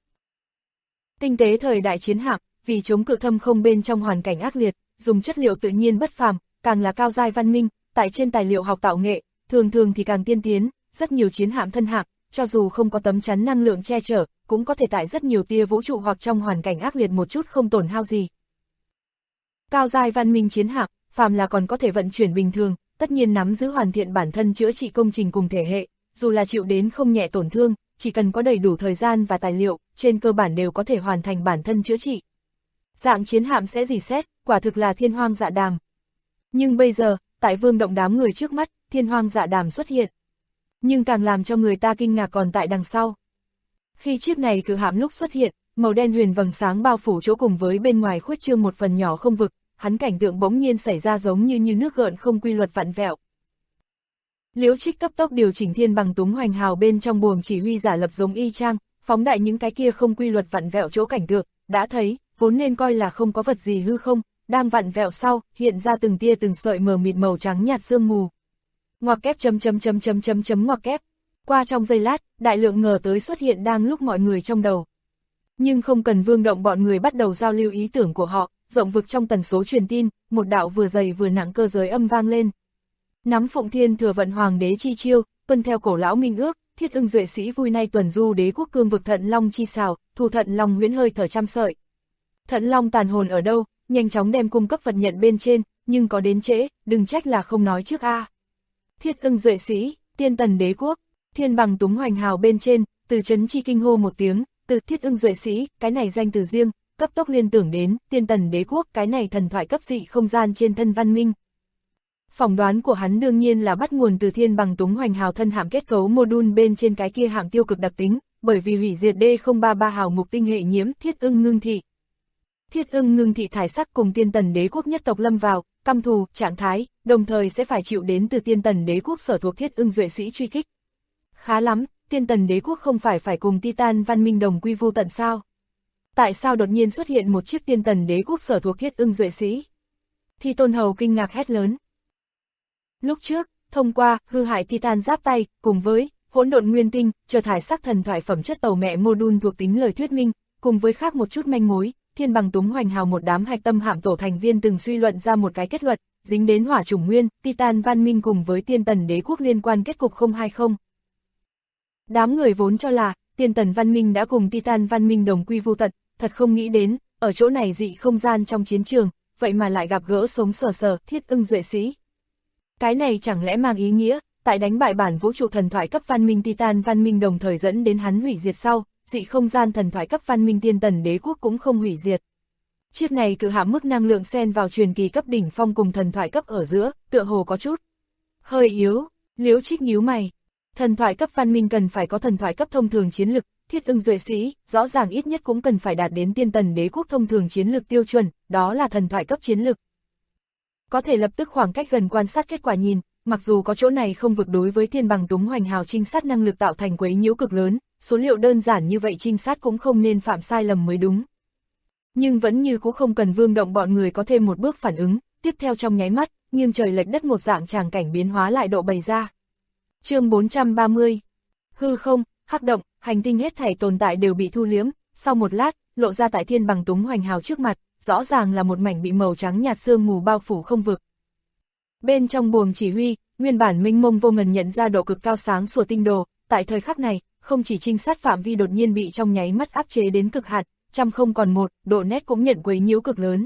Tinh tế thời đại chiến hạm, vì chống cự thâm không bên trong hoàn cảnh ác liệt, dùng chất liệu tự nhiên bất phàm, càng là cao giai văn minh, tại trên tài liệu học tạo nghệ, thường thường thì càng tiên tiến, rất nhiều chiến hạm thân hạm, cho dù không có tấm chắn năng lượng che chở, cũng có thể tại rất nhiều tia vũ trụ hoặc trong hoàn cảnh ác liệt một chút không tổn hao gì. Cao giai văn minh chiến hạm, phàm là còn có thể vận chuyển bình thường, tất nhiên nắm giữ hoàn thiện bản thân chữa trị công trình cùng thể hệ, dù là chịu đến không nhẹ tổn thương, chỉ cần có đầy đủ thời gian và tài liệu, trên cơ bản đều có thể hoàn thành bản thân chữa trị. Dạng chiến hạm sẽ rỉ sét, quả thực là thiên hoang dạ đàm. Nhưng bây giờ, tại Vương Động đám người trước mắt, thiên hoang dạ đàm xuất hiện. Nhưng càng làm cho người ta kinh ngạc còn tại đằng sau. Khi chiếc này cự hạm lúc xuất hiện, màu đen huyền vầng sáng bao phủ chỗ cùng với bên ngoài khuếch trương một phần nhỏ không vực, hắn cảnh tượng bỗng nhiên xảy ra giống như nước gợn không quy luật vặn vẹo. Liễu Trích cấp tốc điều chỉnh Thiên Bằng Túng Hoành Hào bên trong buồng chỉ huy giả lập giống y chang, phóng đại những cái kia không quy luật vặn vẹo chỗ cảnh tượng, đã thấy, vốn nên coi là không có vật gì hư không, đang vặn vẹo sau, hiện ra từng tia từng sợi mờ mịt màu trắng nhạt sương mù. Ngoặc kép ngoặc kép. Qua trong giây lát, đại lượng ngờ tới xuất hiện đang lúc mọi người trong đầu. Nhưng không cần Vương Động bọn người bắt đầu giao lưu ý tưởng của họ, rộng vực trong tần số truyền tin, một đạo vừa dày vừa nặng cơ giới âm vang lên. Nắm Phụng Thiên thừa vận hoàng đế chi chiêu, tuân theo cổ lão minh ước, thiết ưng duệ sĩ vui nay tuần du đế quốc cương vực thận long chi xào, thu thận long huyễn hơi thở trăm sợi. Thận long tàn hồn ở đâu, nhanh chóng đem cung cấp vật nhận bên trên, nhưng có đến trễ, đừng trách là không nói trước a. Thiết Ưng duệ sĩ, Tiên Tần Đế Quốc, Thiên Bằng Túng Hoành Hào bên trên, Từ Chấn Chi kinh hô một tiếng, từ Thiết Ưng duệ sĩ, cái này danh từ riêng, cấp tốc liên tưởng đến Tiên Tần Đế Quốc, cái này thần thoại cấp dị không gian trên thân văn minh. Phỏng đoán của hắn đương nhiên là bắt nguồn từ Thiên Bằng Túng Hoành Hào thân hạm kết cấu module bên trên cái kia hạng tiêu cực đặc tính, bởi vì hủy diệt D033 hào mục tinh hệ nhiễm Thiết Ưng ngưng thị. Thiết Ưng ngưng thị thải sắc cùng Tiên Tần Đế Quốc nhất tộc lâm vào căm thù trạng thái, đồng thời sẽ phải chịu đến từ Tiên Tần Đế Quốc sở thuộc Thiết Ưng duệ sĩ truy kích. Khá lắm, Tiên Tần Đế Quốc không phải cùng Titan văn minh đồng quy vu tận sao? Tại sao đột nhiên xuất hiện một chiếc Tiên Tần Đế Quốc sở thuộc Thiết Ưng duệ sĩ? Thi Tôn Hầu kinh ngạc hét lớn. Lúc trước, thông qua hư hại Titan giáp tay, cùng với hỗn độn nguyên tinh, chờ thải sắc thần thoại phẩm chất tàu mẹ module thuộc tính lời thuyết minh, cùng với khác một chút manh mối, Thiên Bằng Túng Hoành Hào một đám hạch tâm hạm tổ thành viên từng suy luận ra một cái kết luận, dính đến hỏa chủng nguyên, Titan văn minh cùng với Tiên Tần Đế Quốc liên quan kết cục 020. Đám người vốn cho là Tiên Tần văn minh đã cùng Titan văn minh đồng quy vu tận, thật không nghĩ đến, ở chỗ này dị không gian trong chiến trường, vậy mà lại gặp gỡ sống sờ Thiết Ưng duệ sĩ. Cái này chẳng lẽ mang ý nghĩa, tại đánh bại bản vũ trụ thần thoại cấp văn minh Titan văn minh đồng thời dẫn đến hắn hủy diệt sau, dị không gian thần thoại cấp văn minh Tiên Tần Đế Quốc cũng không hủy diệt. Chiếc này cự hạm mức năng lượng xen vào truyền kỳ cấp đỉnh phong cùng thần thoại cấp ở giữa, tựa hồ có chút hơi yếu. Liễu Trích nhíu mày. Thần thoại cấp văn minh cần phải có thần thoại cấp thông thường chiến lực, Thiết Ưng duệ sĩ, rõ ràng ít nhất cũng cần phải đạt đến Tiên Tần Đế Quốc thông thường chiến lực tiêu chuẩn, đó là thần thoại cấp chiến lực. Có thể lập tức khoảng cách gần quan sát kết quả nhìn, mặc dù có chỗ này không vực đối với Thiên Bằng Túng Hoành Hào trinh sát năng lực tạo thành quấy nhiễu cực lớn, số liệu đơn giản như vậy trinh sát cũng không nên phạm sai lầm mới đúng. Nhưng vẫn như cũng không cần Vương Động bọn người có thêm một bước phản ứng, tiếp theo trong nháy mắt, nghiêng trời lệch đất một dạng tràng cảnh biến hóa lại độ bày ra. Chương 430. Hư không, hắc động, hành tinh hết thảy tồn tại đều bị thu liếm, sau một lát, lộ ra tại Thiên Bằng Túng Hoành Hào trước mặt, rõ ràng là một mảnh bị màu trắng nhạt sương mù bao phủ không vực. Bên trong buồng chỉ huy, nguyên bản mênh mông vô ngần nhận ra độ cực cao sáng sủa tinh đồ, tại thời khắc này, không chỉ trinh sát phạm vi đột nhiên bị trong nháy mắt áp chế đến cực hạn, trăm không còn một, độ nét cũng nhận quấy nhiễu cực lớn.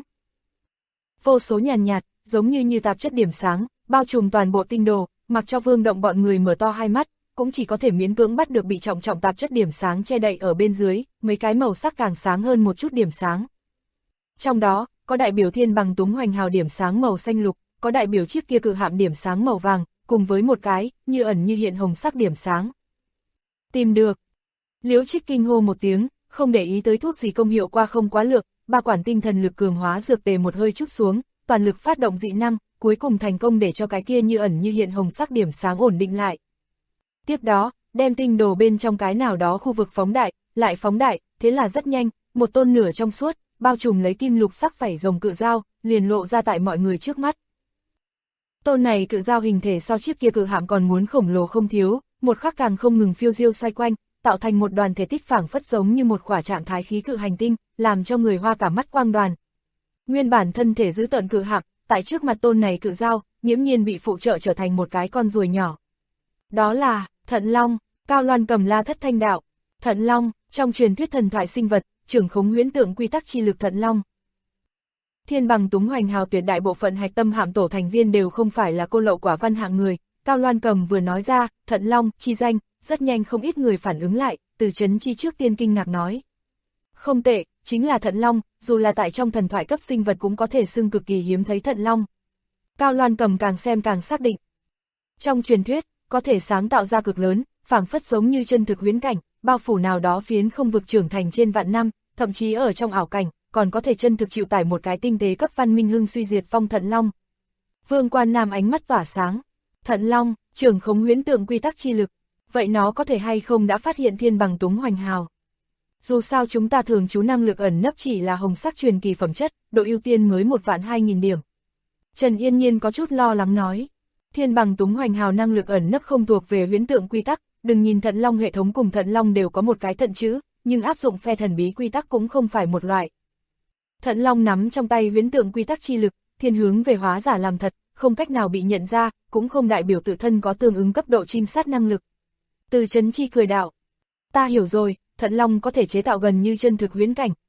Vô số nhàn nhạt, giống như tạp chất điểm sáng, bao trùm toàn bộ tinh đồ, mặc cho Vương Động bọn người mở to hai mắt, cũng chỉ có thể miễn cưỡng bắt được bị trọng tạp chất điểm sáng che đậy ở bên dưới, mấy cái màu sắc càng sáng hơn một chút điểm sáng. Trong đó, có đại biểu Thiên Bằng Túng Hoành Hào điểm sáng màu xanh lục, có đại biểu chiếc kia cự hạm điểm sáng màu vàng, cùng với một cái, như ẩn như hiện hồng sắc điểm sáng. Tìm được. Liễu Trích kinh hô một tiếng, không để ý tới thuốc gì công hiệu qua không quá lược, ba quản tinh thần lực cường hóa dược tề một hơi chút xuống, toàn lực phát động dị năng, cuối cùng thành công để cho cái kia như ẩn như hiện hồng sắc điểm sáng ổn định lại. Tiếp đó, đem tinh đồ bên trong cái nào đó khu vực phóng đại, lại phóng đại, thế là rất nhanh, một tôn nửa trong suốt, bao trùm lấy kim lục sắc vảy rồng cự dao, liền lộ ra tại mọi người trước mắt. Tôn này cự dao hình thể so chiếc kia cự hạm còn muốn khổng lồ không thiếu, một khắc càng không ngừng phiêu diêu xoay quanh, tạo thành một đoàn thể tích phảng phất giống như một khỏa trạng thái khí cự hành tinh, làm cho người hoa cả mắt quang đoàn. Nguyên bản thân thể giữ tợn cự hạm, tại trước mặt tôn này cự dao, nghiễm nhiên bị phụ trợ trở thành một cái con ruồi nhỏ. Đó là Thận Long, Cao Loan Cầm La Thất Thanh Đạo. Thận Long, trong truyền thuyết thần thoại sinh vật, trưởng khống huyễn tượng quy tắc chi lực Thận Long. Thiên Bằng Túng Hoành Hào tuyệt đại bộ phận hạch tâm hạm tổ thành viên đều không phải là cô lậu quả văn hạng người, Cao Loan Cầm vừa nói ra, Thận Long, chi danh, rất nhanh không ít người phản ứng lại, Từ Chấn Chi trước tiên kinh ngạc nói. Không tệ, chính là Thận Long, dù là tại trong thần thoại cấp sinh vật cũng có thể xưng cực kỳ hiếm thấy Thận Long. Cao Loan Cầm càng xem càng xác định. Trong truyền thuyết, có thể sáng tạo ra cực lớn, phảng phất giống như chân thực huyễn cảnh, bao phủ nào đó phiến không vực trưởng thành trên vạn năm, thậm chí ở trong ảo cảnh, còn có thể chân thực chịu tải một cái tinh tế cấp văn minh hưng suy diệt phong Thận Long. Vương Quan Nam ánh mắt tỏa sáng. Thận Long, trưởng khống huyễn tượng quy tắc chi lực, vậy nó có thể hay không đã phát hiện Thiên Bằng Túng Hoành Hào? Dù sao chúng ta thường trú năng lực ẩn nấp chỉ là hồng sắc truyền kỳ phẩm chất, độ ưu tiên mới 1.200.000 điểm. Trần Yên Nhiên có chút lo lắng nói. Thiên Bằng Túng Hoành Hào năng lực ẩn nấp không thuộc về huyễn tượng quy tắc, đừng nhìn Thận Long hệ thống cùng Thận Long đều có một cái thận chữ, nhưng áp dụng phe thần bí quy tắc cũng không phải một loại. Thận Long nắm trong tay huyễn tượng quy tắc chi lực, thiên hướng về hóa giả làm thật, không cách nào bị nhận ra, cũng không đại biểu tự thân có tương ứng cấp độ trinh sát năng lực. Từ Chấn Chi cười đạo. Ta hiểu rồi, Thận Long có thể chế tạo gần như chân thực huyễn cảnh,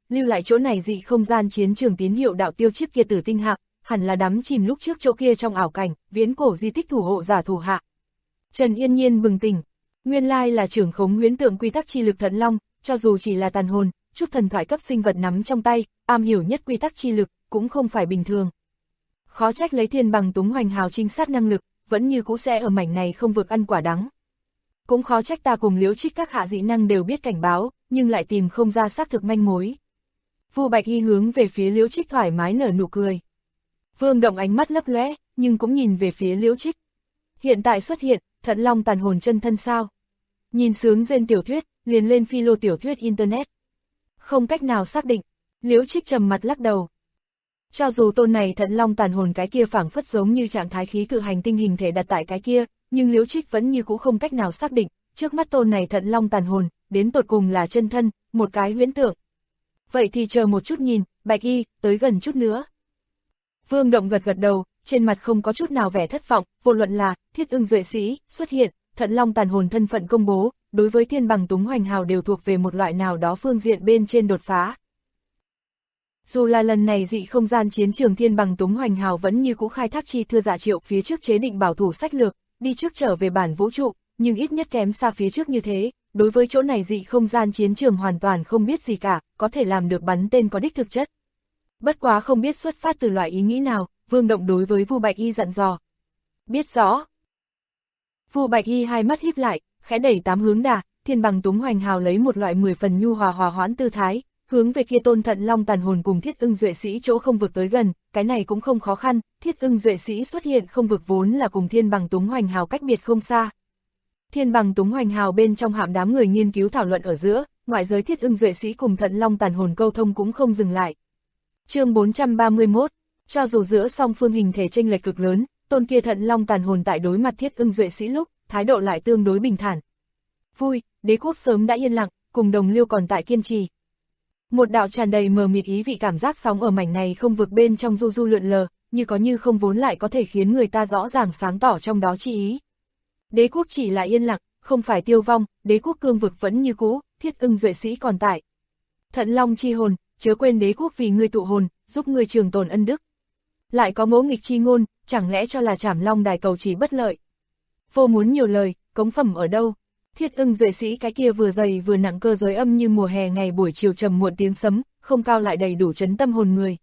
lưu lại chỗ này dị không gian chiến trường tín hiệu đạo tiêu chiếc kia Tử Tinh hạm, hẳn là đắm chìm lúc trước chỗ kia trong ảo cảnh, viễn cổ di tích thủ hộ giả thủ hạ. Trần Yên Nhiên bừng tỉnh, nguyên lai là trưởng khống huyễn tượng quy tắc chi lực Thận Long, cho dù chỉ là tàn hồn, chút thần thoại cấp sinh vật nắm trong tay, am hiểu nhất quy tắc chi lực, cũng không phải bình thường. Khó trách lấy Thiên Bằng Túng Hoành Hào trinh sát năng lực, vẫn như cũ sẽ ở mảnh này không vực ăn quả đắng. Cũng khó trách ta cùng Liễu Trích các hạ dị năng đều biết cảnh báo, nhưng lại tìm không ra xác thực manh mối. Vu Bạch Y hướng về phía Liễu Trích thoải mái nở nụ cười. Vương Động ánh mắt lấp lóe, nhưng cũng nhìn về phía Liễu Trích. Hiện tại xuất hiện, Thận Long tàn hồn chân thân sao? Nhìn sướng trên tiểu thuyết, liền lên philo tiểu thuyết internet. Không cách nào xác định, Liễu Trích trầm mặt lắc đầu. Cho dù tôn này Thận Long tàn hồn cái kia phảng phất giống như trạng thái khí cự hành tinh hình thể đặt tại cái kia, nhưng Liễu Trích vẫn như cũ không cách nào xác định, trước mắt tôn này Thận Long tàn hồn, đến tột cùng là chân thân, một cái huyễn tượng. Vậy thì chờ một chút nhìn, Bạch Y, tới gần chút nữa. Vương Động gật gật đầu, trên mặt không có chút nào vẻ thất vọng, vô luận là Thiết Ưng Duệ Sĩ xuất hiện, Thận Long tàn hồn thân phận công bố, đối với Thiên Bằng Túng Hoành Hào đều thuộc về một loại nào đó phương diện bên trên đột phá. Dù là lần này dị không gian chiến trường Thiên Bằng Túng Hoành Hào vẫn như cũ khai thác chi thưa dạ triệu phía trước chế định bảo thủ sách lược, đi trước trở về bản vũ trụ, nhưng ít nhất kém xa phía trước như thế, đối với chỗ này dị không gian chiến trường hoàn toàn không biết gì cả, có thể làm được bắn tên có đích thực chất. Bất quá không biết xuất phát từ loại ý nghĩ nào, Vương Động đối với Vu Bạch Y dặn dò. Biết rõ. Vu Bạch Y hai mắt híp lại, khẽ đẩy tám hướng đà, Thiên Bằng Túng Hoành Hào lấy một loại 10 phần nhu hòa hòa hoãn tư thái, hướng về kia tôn Thận Long tàn hồn cùng Thiết Ưng Duệ Sĩ chỗ không vực tới gần, cái này cũng không khó khăn, Thiết Ưng Duệ Sĩ xuất hiện không vực vốn là cùng Thiên Bằng Túng Hoành Hào cách biệt không xa. Thiên Bằng Túng Hoành Hào bên trong hạm đám người nghiên cứu thảo luận ở giữa, ngoại giới Thiết Ưng Duệ Sĩ cùng Thận Long tàn hồn câu thông cũng không dừng lại. Chương 431, cho dù giữa song phương hình thể chênh lệch cực lớn, tôn kia Thận Long tàn hồn tại đối mặt Thiết Ưng Duệ Sĩ lúc, thái độ lại tương đối bình thản. Vui, đế quốc sớm đã yên lặng, cùng đồng liêu còn tại kiên trì. Một đạo tràn đầy mờ mịt ý vị cảm giác sóng ở mảnh này không vực bên trong du du lượn lờ, như có như không vốn lại có thể khiến người ta rõ ràng sáng tỏ trong đó chi ý. Đế quốc chỉ là yên lặng, không phải tiêu vong, đế quốc cương vực vẫn như cũ, Thiết Ưng Duệ Sĩ còn tại. Thận Long chi hồn, chớ quên đế quốc vì ngươi tụ hồn, giúp ngươi trường tồn ân đức. Lại có ngỗ nghịch chi ngôn, chẳng lẽ cho là Trảm Long đài cầu chỉ bất lợi. Vô muốn nhiều lời, cống phẩm ở đâu? Thiết Ưng Duệ Sĩ cái kia vừa dày vừa nặng cơ giới âm như mùa hè ngày buổi chiều trầm muộn tiếng sấm, không cao lại đầy đủ chấn tâm hồn người.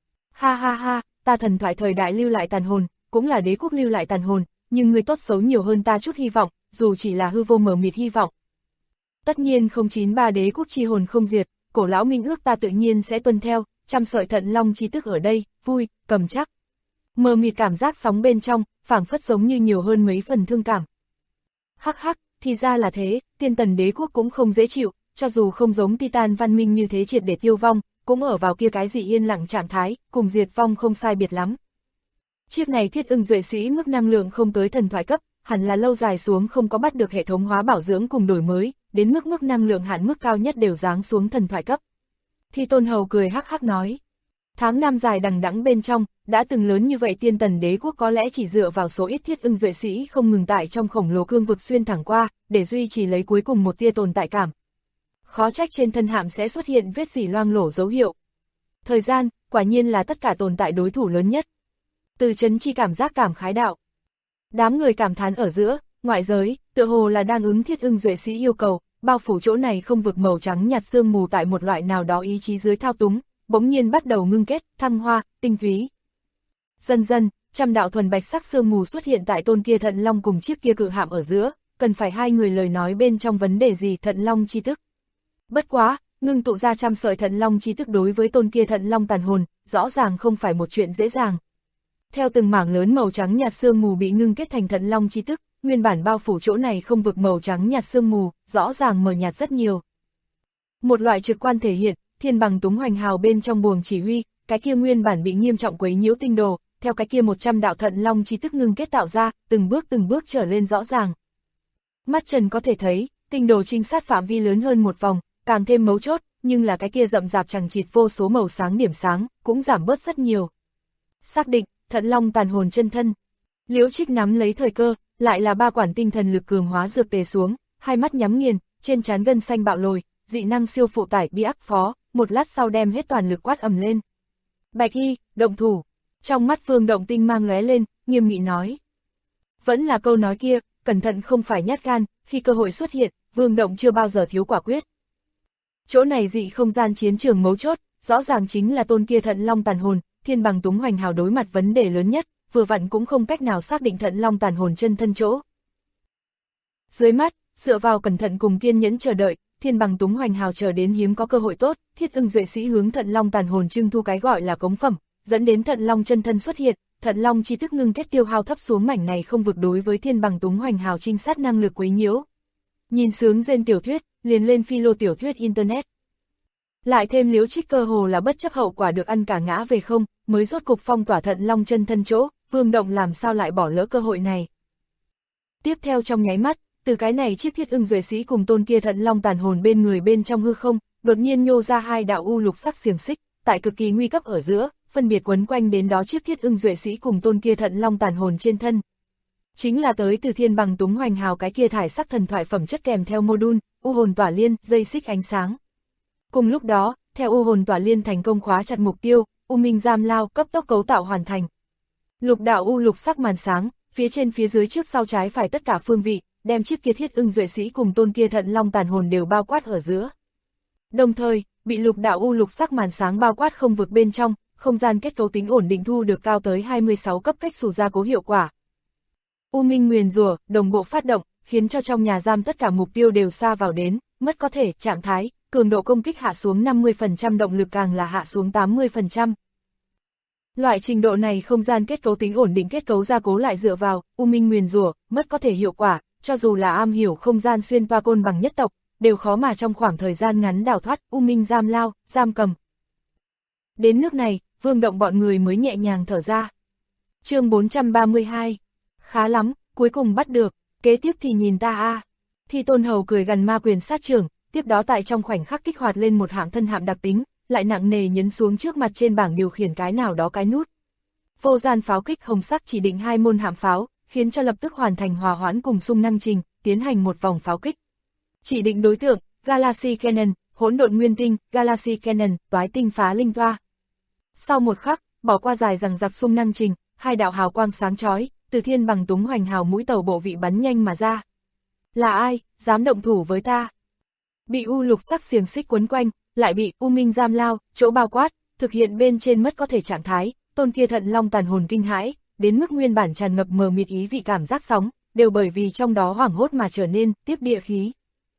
Ha ha ha, ta thần thoại thời đại lưu lại tàn hồn, cũng là đế quốc lưu lại tàn hồn, nhưng ngươi tốt xấu nhiều hơn ta chút hy vọng, dù chỉ là hư vô mờ mịt hy vọng. Tất nhiên 093 đế quốc chi hồn không diệt, cổ lão minh ước ta tự nhiên sẽ tuân theo, trăm sợi Thận Long chi tức ở đây, vui, cầm chắc. Mờ mịt cảm giác sóng bên trong, phảng phất giống như nhiều hơn mấy phần thương cảm. Hắc hắc, thì ra là thế, tiên tần đế quốc cũng không dễ chịu, cho dù không giống Titan văn minh như thế triệt để tiêu vong, cũng ở vào kia cái gì yên lặng trạng thái, cùng diệt vong không sai biệt lắm. Chiếc này Thiết Ưng Duệ Sĩ mức năng lượng không tới thần thoại cấp, hẳn là lâu dài xuống không có bắt được hệ thống hóa bảo dưỡng cùng đổi mới, đến mức năng lượng hạn mức cao nhất đều giáng xuống thần thoại cấp. Thi Tôn Hầu cười hắc hắc nói. Tháng năm dài đằng đẵng bên trong, đã từng lớn như vậy tiên tần đế quốc có lẽ chỉ dựa vào số ít Thiết Ưng Duệ Sĩ không ngừng tại trong khổng lồ cương vực xuyên thẳng qua, để duy trì lấy cuối cùng một tia tồn tại cảm. Khó trách trên thân hạm sẽ xuất hiện vết dỉ loang lổ dấu hiệu. Thời gian, quả nhiên là tất cả tồn tại đối thủ lớn nhất. Từ Trấn Chi cảm giác cảm khái đạo. Đám người cảm thán ở giữa, ngoại giới, tựa hồ là đang ứng Thiết Ưng Duệ Sĩ yêu cầu, bao phủ chỗ này không vực màu trắng nhạt sương mù tại một loại nào đó ý chí dưới thao túng, bỗng nhiên bắt đầu ngưng kết, thăng hoa, tinh túy. Dần dần, trăm đạo thuần bạch sắc sương mù xuất hiện tại tôn kia Thận Long cùng chiếc kia cự hạm ở giữa, cần phải hai người lời nói bên trong vấn đề gì Thận Long chi tức. Bất quá, ngưng tụ ra trăm sợi Thận Long chi tức đối với tôn kia Thận Long tàn hồn, rõ ràng không phải một chuyện dễ dàng. Theo từng mảng lớn màu trắng nhạt sương mù bị ngưng kết thành Thận Long chi tức, nguyên bản bao phủ chỗ này không vực màu trắng nhạt sương mù, rõ ràng mờ nhạt rất nhiều. Một loại trực quan thể hiện, Thiên Bằng Túng Hoành Hào bên trong buồng chỉ huy, cái kia nguyên bản bị nghiêm trọng quấy nhiễu tinh đồ, theo cái kia 100 đạo Thận Long chi tức ngưng kết tạo ra, từng bước trở lên rõ ràng. Mắt trần có thể thấy, tinh đồ trinh sát phạm vi lớn hơn một vòng, càng thêm mấu chốt, nhưng là cái kia rậm rạp chằng chịt vô số màu sáng điểm sáng, cũng giảm bớt rất nhiều. Xác định, Thận Long tàn hồn chân thân. Liễu Trích nắm lấy thời cơ, lại là ba quản tinh thần lực cường hóa dược tề xuống, hai mắt nhắm nghiền, trên trán gân xanh bạo lồi, dị năng siêu phụ tải bi ác phó, một lát sau đem hết toàn lực quát ầm lên. Bạch Y, động thủ. Trong mắt Vương Động tinh mang lóe lên, nghiêm nghị nói. Vẫn là câu nói kia, cẩn thận không phải nhát gan, khi cơ hội xuất hiện, Vương Động chưa bao giờ thiếu quả quyết. Chỗ này dị không gian chiến trường mấu chốt, rõ ràng chính là tôn kia Thận Long tàn hồn, Thiên Bằng Túng Hoành Hào đối mặt vấn đề lớn nhất, vừa vặn cũng không cách nào xác định Thận Long tàn hồn chân thân chỗ. Dưới mắt, dựa vào cẩn thận cùng kiên nhẫn chờ đợi, Thiên Bằng Túng Hoành Hào chờ đến hiếm có cơ hội tốt, Thiết Ưng Duệ Sĩ hướng Thận Long tàn hồn trưng thu cái gọi là cống phẩm, dẫn đến Thận Long chân thân xuất hiện, Thận Long chi tức ngưng kết tiêu hao thấp xuống mảnh này không vực đối với Thiên Bằng Túng Hoành Hào trinh sát năng lực quấy nhiễu. Nhìn sướng rên tiểu thuyết, liền lên phi lô tiểu thuyết internet. Lại thêm Liễu Trích cơ hồ là bất chấp hậu quả được ăn cả ngã về không, mới rốt cục phong tỏa Thận Long chân thân chỗ, Vương Động làm sao lại bỏ lỡ cơ hội này. Tiếp theo trong nháy mắt, từ cái này chiếc Thiết Ưng Duệ Sĩ cùng tôn kia Thận Long tàn hồn bên người bên trong hư không, đột nhiên nhô ra hai đạo u lục sắc xiềng xích, tại cực kỳ nguy cấp ở giữa, phân biệt quấn quanh đến đó chiếc Thiết Ưng Duệ Sĩ cùng tôn kia Thận Long tàn hồn trên thân. Chính là tới từ Thiên Bằng Túng Hoành Hào cái kia thải sắc thần thoại phẩm chất kèm theo mô-đun, u hồn tỏa liên, dây xích ánh sáng. Cùng lúc đó, theo u hồn tỏa liên thành công khóa chặt mục tiêu, u minh giam lao cấp tốc cấu tạo hoàn thành. Lục đạo u lục sắc màn sáng, phía trên phía dưới trước sau trái phải tất cả phương vị, đem chiếc kia Thiết Ưng Duệ Sĩ cùng tôn kia Thận Long tàn hồn đều bao quát ở giữa. Đồng thời, bị lục đạo u lục sắc màn sáng bao quát không vực bên trong, không gian kết cấu tính ổn định thu được cao tới 26 cấp cách xù gia cố hiệu quả. U minh nguyền rủa đồng bộ phát động, khiến cho trong nhà giam tất cả mục tiêu đều xa vào đến, mất có thể, trạng thái, cường độ công kích hạ xuống 50%, động lực càng là hạ xuống 80%. Loại trình độ này không gian kết cấu tính ổn định kết cấu gia cố lại dựa vào u minh nguyền rủa, mất có thể hiệu quả, cho dù là am hiểu không gian xuyên toa côn bằng nhất tộc, đều khó mà trong khoảng thời gian ngắn đào thoát u minh giam lao, giam cầm. Đến nước này, Vương Động bọn người mới nhẹ nhàng thở ra. Chương 432. Khá lắm, cuối cùng bắt được, kế tiếp thì nhìn ta a. Thi Tôn Hầu cười gằn ma quyền sát trưởng, tiếp đó tại trong khoảnh khắc kích hoạt lên một hạng thân hạm đặc tính, lại nặng nề nhấn xuống trước mặt trên bảng điều khiển cái nào đó cái nút. Vô gian pháo kích hồng sắc chỉ định 2 môn hạm pháo, khiến cho lập tức hoàn thành hòa hoãn cùng xung năng trình, tiến hành một vòng pháo kích. Chỉ định đối tượng, Galaxy Cannon, hỗn độn nguyên tinh, Galaxy Cannon, toái tinh phá linh toa. Sau một khắc, bỏ qua dài rằng giặc xung năng trình, hai đạo hào quang sáng chói, từ Thiên Bằng Túng Hoành Hào mũi tàu bộ vị bắn nhanh mà ra. Là ai, dám động thủ với ta? Bị u lục sắc xiềng xích quấn quanh, lại bị u minh giam lao, chỗ bao quát, thực hiện bên trên mất có thể trạng thái, tôn kia Thận Long tàn hồn kinh hãi, đến mức nguyên bản tràn ngập mờ mịt ý vị cảm giác sóng, đều bởi vì trong đó hoảng hốt mà trở nên tiếp địa khí.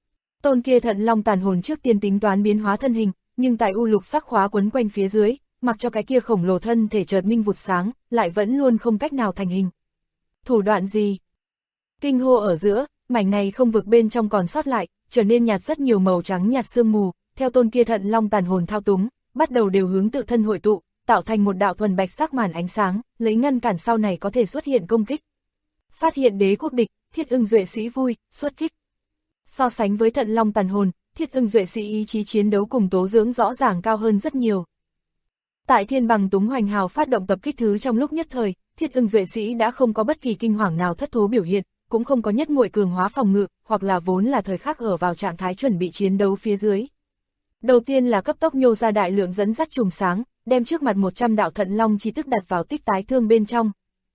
Tôn kia Thận Long tàn hồn trước tiên tính toán biến hóa thân hình, nhưng tại u lục sắc khóa quấn quanh phía dưới, mặc cho cái kia khổng lồ thân thể chợt minh vụt sáng, lại vẫn luôn không cách nào thành hình. Thủ đoạn gì? Kinh hô ở giữa, mảnh này không vực bên trong còn sót lại, trở nên nhạt rất nhiều màu trắng nhạt sương mù, theo tôn kia Thận Long tàn hồn thao túng, bắt đầu đều hướng tự thân hội tụ, tạo thành một đạo thuần bạch sắc màn ánh sáng, lấy ngăn cản sau này có thể xuất hiện công kích. Phát hiện đế quốc địch, Thiết Ưng Duệ Sĩ vui, xuất kích. So sánh với Thận Long tàn hồn, Thiết Ưng Duệ Sĩ ý chí chiến đấu cùng tố dưỡng rõ ràng cao hơn rất nhiều. Tại Thiên Bằng Túng Hoành Hào phát động tập kích thứ trong lúc nhất thời, Thiết Ưng Duệ Sĩ đã không có bất kỳ kinh hoàng nào thất thố biểu hiện, cũng không có nhất muội cường hóa phòng ngự, hoặc là vốn là thời khắc ở vào trạng thái chuẩn bị chiến đấu phía dưới. Đầu tiên là cấp tốc nhô ra đại lượng dẫn dắt chùm sáng, đem trước mặt 100 đạo Thận Long chi tức đặt vào tích tái thương bên trong.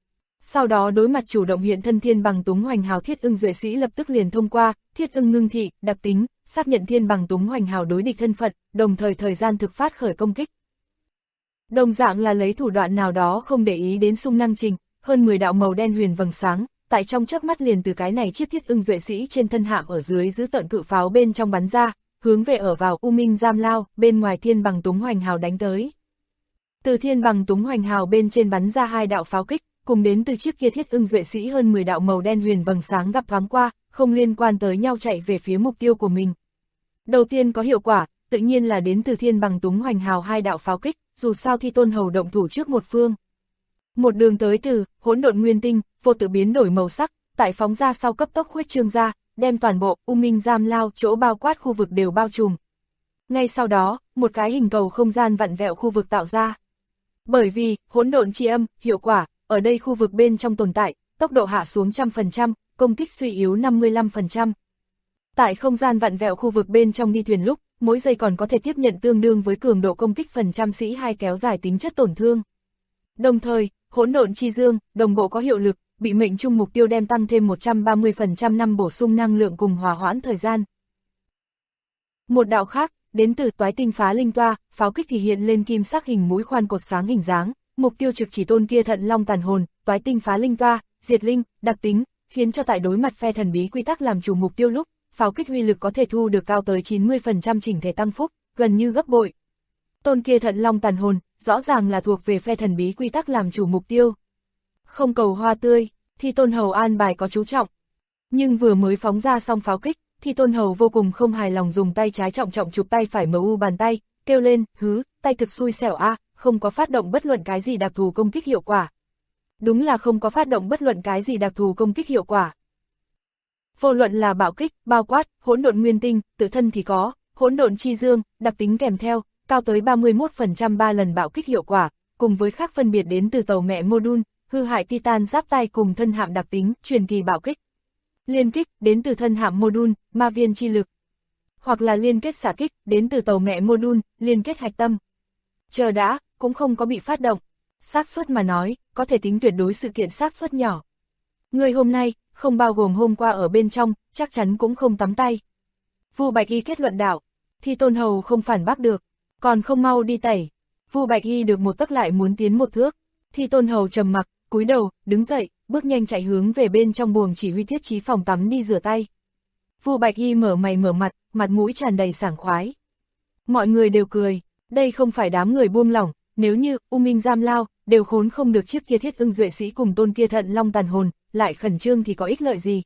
Sau đó đối mặt chủ động hiện thân Thiên Bằng Túng Hoành Hào Thiết Ưng Duệ Sĩ lập tức liền thông qua Thiết Ưng ngưng thị, đặc tính, xác nhận Thiên Bằng Túng Hoành Hào đối địch thân phận, đồng thời thời gian thực phát khởi công kích. Đồng dạng là lấy thủ đoạn nào đó không để ý đến xung năng trình, hơn 10 đạo màu đen huyền vầng sáng, tại trong chớp mắt liền từ cái này chiếc Thiết Ưng Duệ Sĩ trên thân hạm ở dưới giữ tợn cự pháo bên trong bắn ra, hướng về ở vào u minh giam lao, bên ngoài Thiên Bằng Túng Hoành Hào đánh tới. Từ Thiên Bằng Túng Hoành Hào bên trên bắn ra 2 đạo pháo kích, cùng đến từ chiếc kia Thiết Ưng Duệ Sĩ hơn 10 đạo màu đen huyền vầng sáng gặp thoáng qua, không liên quan tới nhau chạy về phía mục tiêu của mình. Đầu tiên có hiệu quả, tự nhiên là đến từ Thiên Bằng Túng Hoành Hào 2 đạo pháo kích, dù sao Thi Tôn Hầu động thủ trước một phương. Một đường tới từ hỗn độn nguyên tinh, vô tự biến đổi màu sắc, tại phóng ra sau cấp tốc khuếch trương ra, đem toàn bộ u minh giam lao chỗ bao quát khu vực đều bao trùm. Ngay sau đó, một cái hình cầu không gian vặn vẹo khu vực tạo ra. Bởi vì hỗn độn chi âm, hiệu quả, ở đây khu vực bên trong tồn tại, tốc độ hạ xuống 100%, công kích suy yếu 55%. Tại không gian vặn vẹo khu vực bên trong đi thuyền lúc, mỗi giây còn có thể tiếp nhận tương đương với cường độ công kích phần trăm sĩ 2 kéo dài tính chất tổn thương. Đồng thời, hỗn độn chi dương, đồng bộ có hiệu lực, bị mệnh trung mục tiêu đem tăng thêm 130% năm bổ sung năng lượng cùng hòa hoãn thời gian. Một đạo khác, đến từ toái tinh phá linh toa, pháo kích thì hiện lên kim sắc hình mũi khoan cột sáng hình dáng, mục tiêu trực chỉ tôn kia thận long tàn hồn, toái tinh phá linh toa, diệt linh, đặc tính, khiến cho tại đối mặt phe thần bí quy tắc làm chủ mục tiêu lúc, pháo kích uy lực có thể thu được cao tới 90% chỉnh thể tăng phúc, gần như gấp bội. Tôn kia thận long tàn hồn, rõ ràng là thuộc về phe thần bí quy tắc làm chủ mục tiêu. Không cầu hoa tươi, thì Tôn Hầu an bài có chú trọng. Nhưng vừa mới phóng ra xong pháo kích, thì Tôn Hầu vô cùng không hài lòng dùng tay trái trọng trọng chụp tay phải MU bàn tay, kêu lên, tay thực xui xẻo a, không có phát động bất luận cái gì đặc thù công kích hiệu quả. Đúng là không có phát động bất luận cái gì đặc thù công kích hiệu quả. Vô luận là bạo kích, bao quát, hỗn độn nguyên tinh, tự thân thì có, hỗn độn chi dương, đặc tính kèm theo, cao tới 31% 3 lần bạo kích hiệu quả, cùng với khác phân biệt đến từ tàu mẹ module, hư hại titan giáp tay cùng thân hạm đặc tính, truyền kỳ bạo kích. Liên kích, đến từ thân hạm module, ma viên chi lực. Hoặc là liên kết xả kích, đến từ tàu mẹ module, liên kết hạch tâm. Chờ đã, cũng không có bị phát động. Xác suất mà nói, có thể tính tuyệt đối sự kiện xác suất nhỏ. Người hôm nay, không bao gồm hôm qua ở bên trong, chắc chắn cũng không tắm tay. Vu Bạch Y kết luận đạo, thì Tôn Hầu không phản bác được, còn không mau đi tẩy. Vu Bạch Y được một tấc lại muốn tiến một thước, thì Tôn Hầu trầm mặc, cúi đầu, đứng dậy, bước nhanh chạy hướng về bên trong buồng chỉ huy thiết trí phòng tắm đi rửa tay. Vu Bạch Y mở mày mở mặt, mặt mũi tràn đầy sảng khoái. Mọi người đều cười, đây không phải đám người buông lỏng, nếu như U Minh Giam Lao đều khốn không được chiếc kia Thiết Ưng Duệ Sĩ cùng tôn kia thận long tàn hồn, lại khẩn trương thì có ích lợi gì.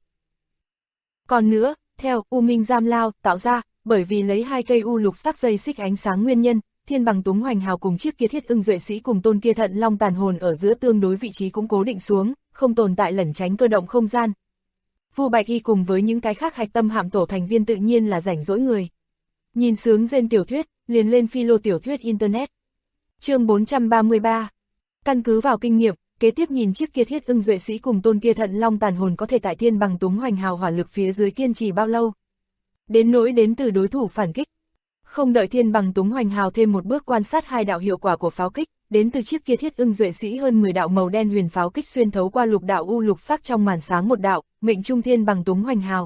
Còn nữa, theo U Minh Giam Lao tạo ra, bởi vì lấy 2 cây u lục sắc dây xích ánh sáng nguyên nhân, Thiên Bằng Túng Hoành Hào cùng chiếc kia Thiết Ưng Duệ Sĩ cùng tôn kia thận long tàn hồn ở giữa tương đối vị trí cũng cố định xuống, không tồn tại lẩn tránh cơ động không gian. Vu Bạch Y cùng với những cái khác hạch tâm hạm tổ thành viên tự nhiên là rảnh rỗi người. Nhìn sướng rên tiểu thuyết, liền lên philo tiểu thuyết internet. Chương 433. Căn cứ vào kinh nghiệm, kế tiếp nhìn chiếc kia Thiết Ưng Duệ Sĩ cùng tôn kia thận long tàn hồn có thể tại Thiên Bằng Túng Hoành Hào hỏa lực phía dưới kiên trì bao lâu. Đến nỗi đến từ đối thủ phản kích. Không đợi Thiên Bằng Túng Hoành Hào thêm một bước quan sát 2 đạo hiệu quả của pháo kích, đến từ chiếc kia Thiết Ưng Duệ Sĩ hơn 10 đạo màu đen huyền pháo kích xuyên thấu qua lục đạo u lục sắc trong màn sáng một đạo, mệnh trung Thiên Bằng Túng Hoành Hào.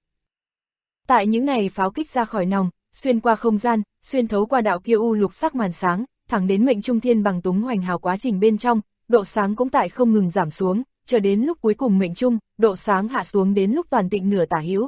Tại những này pháo kích ra khỏi nòng, xuyên qua không gian, xuyên thấu qua đạo kia u lục sắc màn sáng, thẳng đến mệnh trung Thiên Bằng Túng Hoành Hào quá trình bên trong, độ sáng cũng tại không ngừng giảm xuống, chờ đến lúc cuối cùng mệnh trung, độ sáng hạ xuống đến lúc toàn tịnh nửa tả hữu.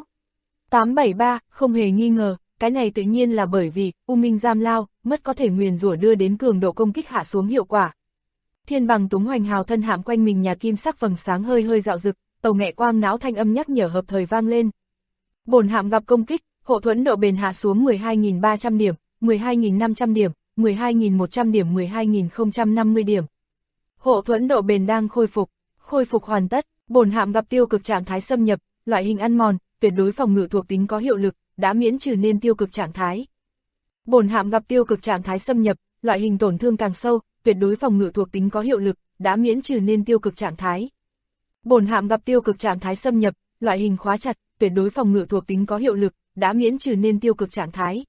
873, không hề nghi ngờ, cái này tự nhiên là bởi vì U Minh Giam Lao, mất có thể nguyền rủa đưa đến cường độ công kích hạ xuống hiệu quả. Thiên Bằng Túng Hoành Hào thân hạm quanh mình nhà kim sắc vầng sáng hơi hơi dạo rực, tàu mẹ quang não thanh âm nhắc nhở hợp thời vang lên. Bổn hạm gặp công kích, hộ thuẫn độ bền hạ xuống 12.300 điểm, 12.500 điểm, 12.100 điểm, 12.050 điểm. Hộ thuẫn độ bền đang khôi phục hoàn tất, bổn hạm gặp tiêu cực trạng thái xâm nhập, loại hình ăn mòn, tuyệt đối phòng ngự thuộc tính có hiệu lực, đã miễn trừ nên tiêu cực trạng thái. Bổn hạm gặp tiêu cực trạng thái xâm nhập, loại hình tổn thương càng sâu, tuyệt đối phòng ngự thuộc tính có hiệu lực, đã miễn trừ nên tiêu cực trạng thái. Bổn hạm gặp tiêu cực trạng thái xâm nhập, loại hình khóa chặt, tuyệt đối phòng ngự thuộc tính có hiệu lực, đã miễn trừ nên tiêu cực trạng thái.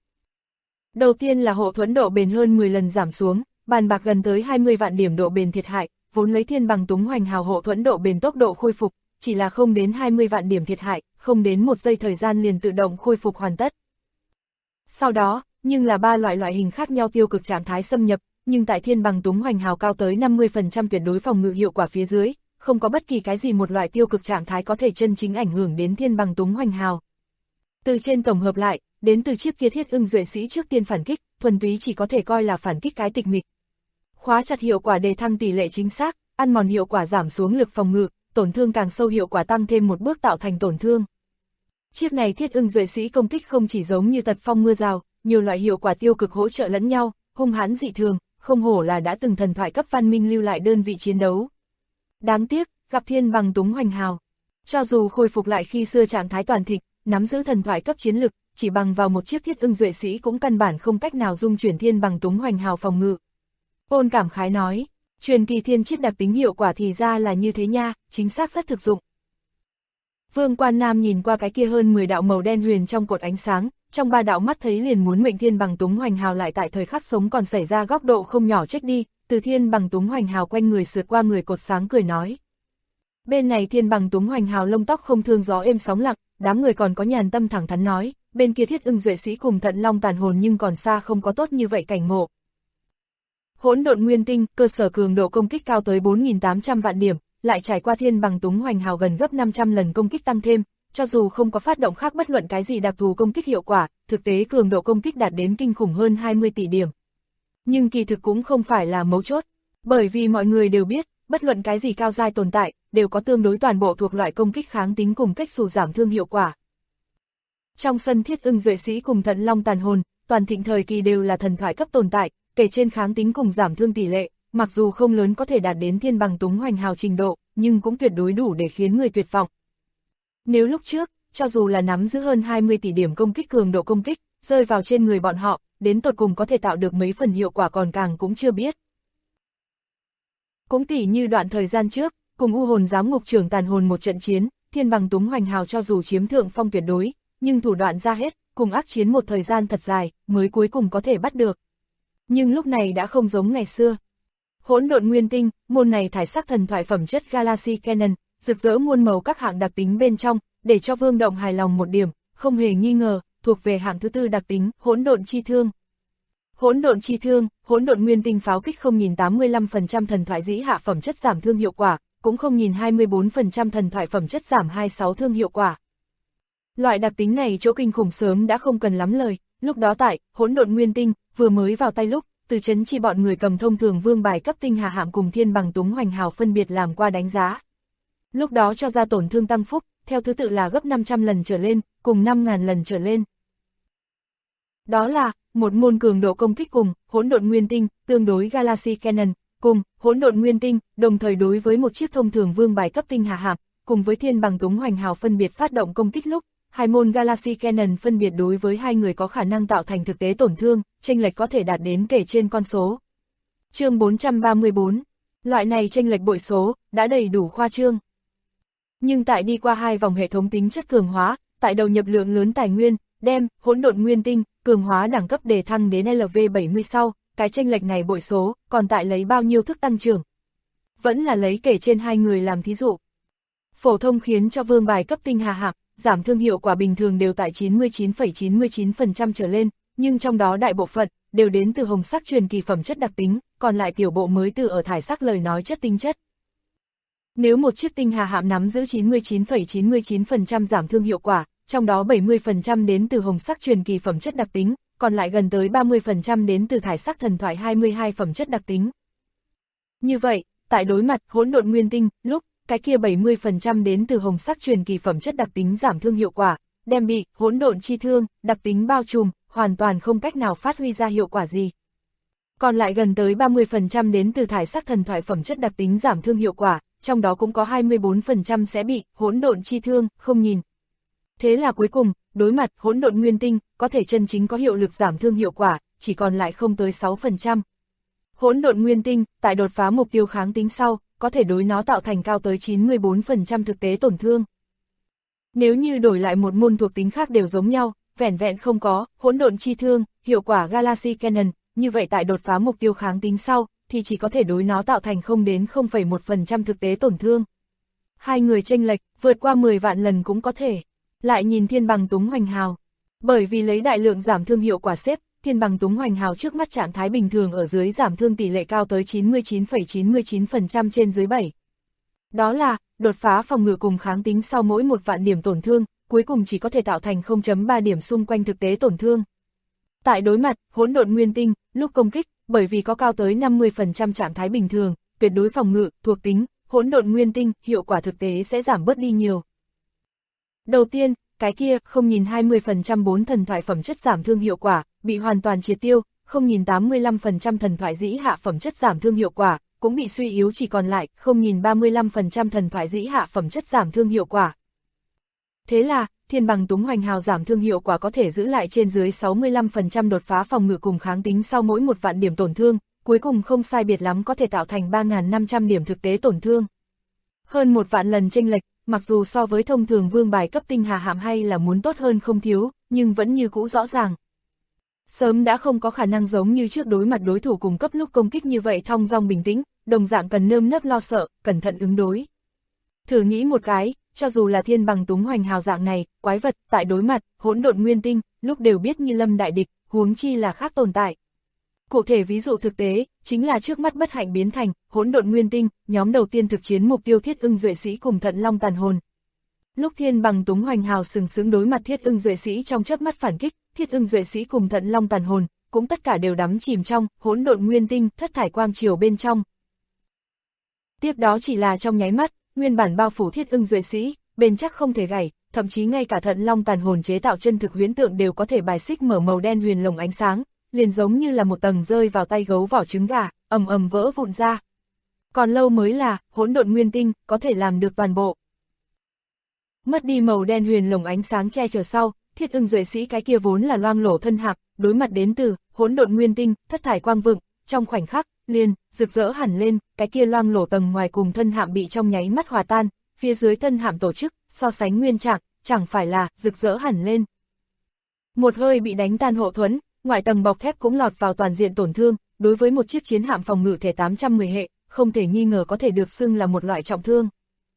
Đầu tiên là hộ thuẫn độ bền hơn 10 lần giảm xuống, bàn bạc gần tới 20 vạn điểm độ bền thiệt hại, vốn lấy Thiên Bằng Túng Hoành Hào hộ thuẫn độ bền tốc độ khôi phục, chỉ là không đến 20 vạn điểm thiệt hại, không đến 1 giây thời gian liền tự động khôi phục hoàn tất. Sau đó, nhưng là 3 loại hình khác nhau tiêu cực trạng thái xâm nhập, nhưng tại Thiên Bằng Túng Hoành Hào cao tới 50% tuyệt đối phòng ngự hiệu quả phía dưới, không có bất kỳ cái gì một loại tiêu cực trạng thái có thể chân chính ảnh hưởng đến Thiên Bằng Túng Hoành Hào. Từ trên tổng hợp lại, đến từ chiếc kia Thiết Ưng Duệ Sĩ trước tiên phản kích, thuần túy chỉ có thể coi là phản kích cái tịch mịch. Khóa chặt hiệu quả đề thăng tỷ lệ chính xác, ăn mòn hiệu quả giảm xuống lực phòng ngự, tổn thương càng sâu hiệu quả tăng thêm một bước tạo thành tổn thương. Chiếc này Thiết Ưng Duệ Sĩ công kích không chỉ giống như tật phong mưa rào, nhiều loại hiệu quả tiêu cực hỗ trợ lẫn nhau, hung hãn dị thường, không hổ là đã từng thần thoại cấp văn minh lưu lại đơn vị chiến đấu. Đáng tiếc, gặp Thiên Bằng Túng Hoành Hào. Cho dù khôi phục lại khi xưa trạng thái toàn thịnh, nắm giữ thần thoại cấp chiến lực, chỉ bằng vào một chiếc Thiết Ưng Duệ Sĩ cũng căn bản không cách nào dung chuyển Thiên Bằng Túng Hoành Hào phòng ngự. Ôn cảm khái nói, truyền kỳ thiên chiết đặc tính hiệu quả thì ra là như thế nha, chính xác rất thực dụng. Vương Quan Nam nhìn qua cái kia hơn 10 đạo màu đen huyền trong cột ánh sáng, trong 3 đạo mắt thấy liền muốn mệnh Thiên Bằng Túng Hoành Hào lại tại thời khắc sống còn xảy ra góc độ không nhỏ chết đi, từ Thiên Bằng Túng Hoành Hào quanh người sượt qua người cột sáng cười nói. Bên này Thiên Bằng Túng Hoành Hào lông tóc không thương gió êm sóng lặng, đám người còn có nhàn tâm thẳng thắn nói, bên kia Thiết Ưng Duệ Sĩ cùng Thận Long tàn hồn nhưng còn xa không có tốt như vậy cảnh ngộ. Hỗn độn nguyên tinh, cơ sở cường độ công kích cao tới 4.800 vạn điểm, lại trải qua Thiên Bằng Túng Hoành Hào gần gấp 500 lần công kích tăng thêm, cho dù không có phát động khác bất luận cái gì đặc thù công kích hiệu quả, thực tế cường độ công kích đạt đến kinh khủng hơn 20 tỷ điểm. Nhưng kỳ thực cũng không phải là mấu chốt, bởi vì mọi người đều biết, bất luận cái gì cao giai tồn tại, đều có tương đối toàn bộ thuộc loại công kích kháng tính cùng cách xù giảm thương hiệu quả. Trong sân Thiết Ưng Duệ Sĩ cùng Thận Long tàn hồn, toàn thịnh thời kỳ đều là thần thoại cấp tồn tại, kể trên kháng tính cùng giảm thương tỷ lệ, mặc dù không lớn có thể đạt đến Thiên Bằng Túng Hoành Hào trình độ, nhưng cũng tuyệt đối đủ để khiến người tuyệt vọng. Nếu lúc trước, cho dù là nắm giữ hơn 20 tỷ điểm công kích cường độ công kích, rơi vào trên người bọn họ, đến tột cùng có thể tạo được mấy phần hiệu quả còn càng cũng chưa biết. Cũng tỉ như đoạn thời gian trước, cùng U Hồn Giám Ngục Trưởng tàn hồn một trận chiến, Thiên Bằng Túng Hoành Hào cho dù chiếm thượng phong tuyệt đối, nhưng thủ đoạn ra hết, cùng ác chiến một thời gian thật dài, mới cuối cùng có thể bắt được. Nhưng lúc này đã không giống ngày xưa. Hỗn độn nguyên tinh, môn này thải sắc thần thoại phẩm chất Galaxy Cannon, rực rỡ muôn màu các hạng đặc tính bên trong, để cho Vương Động hài lòng một điểm, không hề nghi ngờ, thuộc về hạng thứ tư đặc tính, hỗn độn chi thương. Hỗn độn chi thương, hỗn độn nguyên tinh pháo kích không nhìn 85% thần thoại dĩ hạ phẩm chất giảm thương hiệu quả, cũng không nhìn 24% thần thoại phẩm chất giảm 26 thương hiệu quả. Loại đặc tính này chỗ kinh khủng sớm đã không cần lắm lời, lúc đó tại hỗn độn nguyên tinh vừa mới vào tay lúc, Từ Chấn Chi bọn người cầm thông thường vương bài cấp tinh hà hạm cùng Thiên Bằng Túng Hoành Hào phân biệt làm qua đánh giá. Lúc đó cho ra tổn thương tăng phúc, theo thứ tự là gấp 500 lần trở lên, cùng 5.000 lần trở lên. Đó là một môn cường độ công kích cùng hỗn độn nguyên tinh, tương đối Galaxy Cannon, cùng hỗn độn nguyên tinh, đồng thời đối với một chiếc thông thường vương bài cấp tinh hà hạm, cùng với Thiên Bằng Túng Hoành Hào phân biệt phát động công kích lúc, hai môn Galaxy Cannon phân biệt đối với hai người có khả năng tạo thành thực tế tổn thương, chênh lệch có thể đạt đến kể trên con số. Chương 434. Loại này chênh lệch bội số đã đầy đủ khoa trương. Nhưng tại đi qua 2 vòng hệ thống tính chất cường hóa, tại đầu nhập lượng lớn tài nguyên, đem hỗn độn nguyên tinh cường hóa đẳng cấp đề thăng đến LV70 sau, cái chênh lệch này bội số còn tại lấy bao nhiêu thức tăng trưởng. Vẫn là lấy kể trên hai người làm thí dụ. Phổ thông khiến cho vương bài cấp tinh hà hạm, giảm thương hiệu quả bình thường đều tại 99,99% trở lên, nhưng trong đó đại bộ phận đều đến từ hồng sắc truyền kỳ phẩm chất đặc tính, còn lại tiểu bộ mới từ ở thải sắc lời nói chất tính chất. Nếu một chiếc tinh hà hạm nắm giữ 99,99% giảm thương hiệu quả, trong đó 70% đến từ hồng sắc truyền kỳ phẩm chất đặc tính, còn lại gần tới 30% đến từ thải sắc thần thoại 22 phẩm chất đặc tính. Như vậy, tại đối mặt hỗn độn nguyên tinh, lúc cái kia 70% đến từ hồng sắc truyền kỳ phẩm chất đặc tính giảm thương hiệu quả, đem bị hỗn độn chi thương, đặc tính bao trùm, hoàn toàn không cách nào phát huy ra hiệu quả gì. Còn lại gần tới 30% đến từ thải sắc thần thoại phẩm chất đặc tính giảm thương hiệu quả, trong đó cũng có 24% sẽ bị hỗn độn chi thương, không nhìn. Thế là cuối cùng, đối mặt hỗn độn nguyên tinh, có thể chân chính có hiệu lực giảm thương hiệu quả, chỉ còn lại không tới 6%. Hỗn độn nguyên tinh, tại đột phá mục tiêu kháng tính sau, có thể đối nó tạo thành cao tới 94% thực tế tổn thương. Nếu như đổi lại một môn thuộc tính khác đều giống nhau, vẻn vẹn không có hỗn độn chi thương, hiệu quả Galaxy Cannon, như vậy tại đột phá mục tiêu kháng tính sau, thì chỉ có thể đối nó tạo thành 0 đến 0,1% thực tế tổn thương. Hai người chênh lệch, vượt qua 10 vạn lần cũng có thể. Lại nhìn Thiên Bằng Túng Hoành Hào. Bởi vì lấy đại lượng giảm thương hiệu quả xếp, Thiên Bằng Túng Hoành Hào trước mắt trạng thái bình thường ở dưới giảm thương tỷ lệ cao tới 99,99% trên dưới 7. Đó là, đột phá phòng ngự cùng kháng tính sau mỗi 1 vạn điểm tổn thương, cuối cùng chỉ có thể tạo thành 0,3 điểm xung quanh thực tế tổn thương. Tại đối mặt, hỗn độn nguyên tinh, lúc công kích, bởi vì có cao tới 50% trạng thái bình thường, tuyệt đối phòng ngự, thuộc tính, hỗn độn nguyên tinh, hiệu quả thực tế sẽ giảm bớt đi nhiều. Đầu tiên, cái kia, không nhìn 20% 4 thần thoại phẩm chất giảm thương hiệu quả, bị hoàn toàn triệt tiêu, không nhìn 85% thần thoại dĩ hạ phẩm chất giảm thương hiệu quả, cũng bị suy yếu chỉ còn lại, không nhìn 35% thần thoại dĩ hạ phẩm chất giảm thương hiệu quả. Thế là, Thiên Bằng Túng Hoành Hào giảm thương hiệu quả có thể giữ lại trên dưới 65% đột phá phòng ngự cùng kháng tính sau mỗi 1 vạn điểm tổn thương, cuối cùng không sai biệt lắm có thể tạo thành 3.500 điểm thực tế tổn thương. Hơn 1 vạn lần chênh lệch, mặc dù so với thông thường vương bài cấp tinh hà hạm hay là muốn tốt hơn không thiếu, nhưng vẫn như cũ rõ ràng. Sớm đã không có khả năng giống như trước đối mặt đối thủ cùng cấp lúc công kích như vậy thong dong bình tĩnh, đồng dạng cần nơm nớp lo sợ, cẩn thận ứng đối. Thử nghĩ một cái, cho dù là thiên bằng túng hoành hào dạng này, quái vật, tại đối mặt, hỗn độn nguyên tinh, lúc đều biết như lâm đại địch, huống chi là khác tồn tại. Cụ thể ví dụ thực tế, chính là trước mắt bất hạnh biến thành, hỗn độn nguyên tinh, nhóm đầu tiên thực chiến mục tiêu Thiết Ưng Duệ Sĩ cùng Thận Long tàn hồn. Lúc thiên bằng túng hoành hào sừng sướng đối mặt Thiết Ưng Duệ Sĩ trong chớp mắt phản kích, Thiết Ưng Duệ Sĩ cùng Thận Long tàn hồn, cũng tất cả đều đắm chìm trong, hỗn độn nguyên tinh, thất thải quang triều bên trong. Tiếp đó chỉ là trong nháy mắt, nguyên bản bao phủ Thiết Ưng Duệ Sĩ, bền chắc không thể gãy, thậm chí ngay cả Thận Long tàn hồn chế tạo chân thực huyễn tượng đều có thể bài xích mở màu đen huyền lồng ánh sáng, liền giống như là một tầng rơi vào tay gấu vỏ trứng gà, ầm ầm vỡ vụn ra. Còn lâu mới là, hỗn độn nguyên tinh, có thể làm được toàn bộ. Mất đi màu đen huyền lồng ánh sáng che chở sau, Thiết Ưng Duệ Sĩ cái kia vốn là loang lổ thân hạp, đối mặt đến từ, hỗn độn nguyên tinh, thất thải quang vượng, trong khoảnh khắc, liền, rực rỡ hẳn lên, cái kia loang lổ tầng ngoài cùng thân hạm bị trong nháy mắt hòa tan, phía dưới thân hạm tổ chức, so sánh nguyên trạng, chẳng phải là, rực rỡ hẳn lên. Một hơi bị đánh tan hộ thuẫn, ngoại tầng bọc thép cũng lọt vào toàn diện tổn thương, đối với một chiếc chiến hạm phòng ngự thể 810 hệ, không thể nghi ngờ có thể được xưng là một loại trọng thương.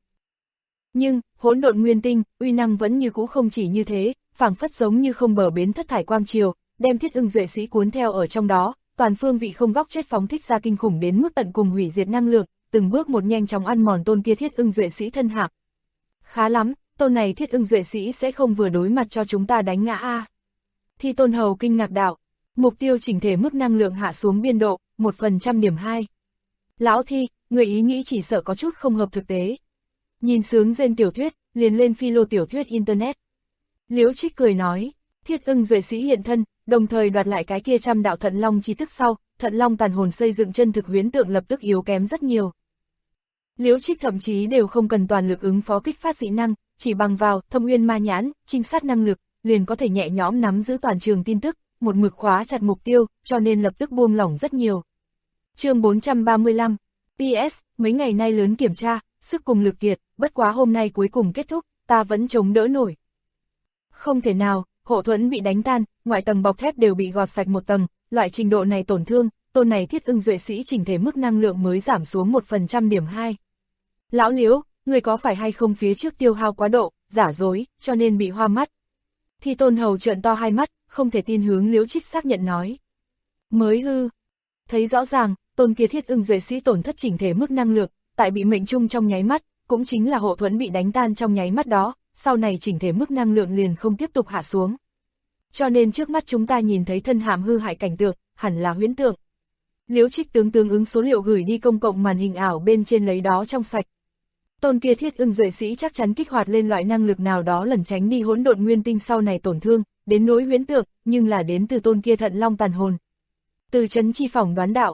Nhưng, hỗn độn nguyên tinh, uy năng vẫn như cũ không chỉ như thế, phảng phất giống như không bờ bến thất thải quang triều, đem Thiết Ưng Duệ Sĩ cuốn theo ở trong đó, toàn phương vị không góc chết phóng thích ra kinh khủng đến mức tận cùng hủy diệt năng lượng, từng bước một nhanh chóng ăn mòn tôn kia Thiết Ưng Duệ Sĩ thân hạm. Khá lắm, tôn này Thiết Ưng Duệ Sĩ sẽ không vừa đối mặt cho chúng ta đánh ngã a. Thi Tôn Hầu kinh ngạc đạo, mục tiêu chỉnh thể mức năng lượng hạ xuống biên độ, 1% điểm 2. Lão Thi, người ý nghĩ chỉ sợ có chút không hợp thực tế. Nhìn sướng rên tiểu thuyết, liền lên philo tiểu thuyết internet. Liễu Trích cười nói, Thiết Ưng Duệ Sĩ hiện thân, đồng thời đoạt lại cái kia 100 đạo Thận Long chi thức sau, Thận Long tàn hồn xây dựng chân thực huyễn tượng lập tức yếu kém rất nhiều. Liễu Trích thậm chí đều không cần toàn lực ứng phó kích phát dị năng, chỉ bằng vào Thâm Uyên Ma Nhãn, trinh sát năng lực, liền có thể nhẹ nhõm nắm giữ toàn trường tin tức, một mực khóa chặt mục tiêu, cho nên lập tức buông lỏng rất nhiều. Chương 435. PS, mấy ngày nay lớn kiểm tra, sức cùng lực kiệt, bất quá hôm nay cuối cùng kết thúc, ta vẫn chống đỡ nổi. Không thể nào, hộ thuẫn bị đánh tan, ngoại tầng bọc thép đều bị gọt sạch một tầng, loại trình độ này tổn thương, tôn này Thiết Ưng Duệ Sĩ chỉnh thể mức năng lượng mới giảm xuống 1% điểm 2. Lão Liễu, người có phải hay không phía trước tiêu hao quá độ, giả dối, cho nên bị hoa mắt. Thi Tôn Hầu trợn to hai mắt, không thể tin hướng Liễu Trích xác nhận nói. Mới hư. Thấy rõ ràng, tôn kia Thiết Ưng Duệ Sĩ tổn thất chỉnh thể mức năng lượng, tại bị mệnh trung trong nháy mắt, cũng chính là hộ thuẫn bị đánh tan trong nháy mắt đó, sau này chỉnh thể mức năng lượng liền không tiếp tục hạ xuống. Cho nên trước mắt chúng ta nhìn thấy thân hạm hư hại cảnh tượng, hẳn là huyễn tượng. Liễu Trích tương ứng số liệu gửi đi công cộng màn hình ảo bên trên lấy đó trong sạch. Tôn kia Thiết Ưng Duệ Sĩ chắc chắn kích hoạt lên loại năng lực nào đó lẩn tránh đi hỗn độn nguyên tinh sau này tổn thương, đến nỗi huyễn tượng, nhưng là đến từ tôn kia Thận Long tàn hồn. Từ Trấn Chi phỏng đoán đạo.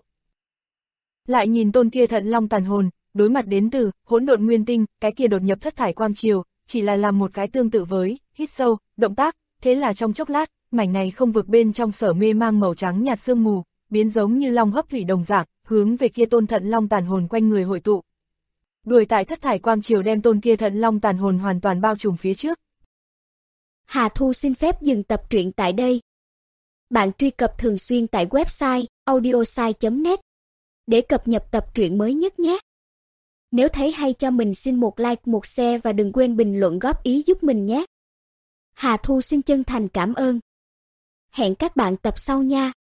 Lại nhìn tôn kia Thận Long tàn hồn, đối mặt đến từ hỗn độn nguyên tinh, cái kia đột nhập thất thải quang triều, chỉ là làm một cái tương tự với hít sâu, động tác, thế là trong chốc lát, mảnh này không vực bên trong sở mê mang màu trắng nhạt sương mù, biến giống như long hấp thủy đồng dạng, hướng về kia tôn Thận Long tàn hồn quanh người hội tụ. Đuổi tại thất thải quang triều đem tôn kia Thận Long tàn hồn hoàn toàn bao trùm phía trước. Hà Thu xin phép dừng tập truyện tại đây. Bạn truy cập thường xuyên tại website audiosai.net để cập nhật tập truyện mới nhất nhé. Nếu thấy hay cho mình xin một like, một share và đừng quên bình luận góp ý giúp mình nhé. Hà Thu xin chân thành cảm ơn. Hẹn các bạn tập sau nha.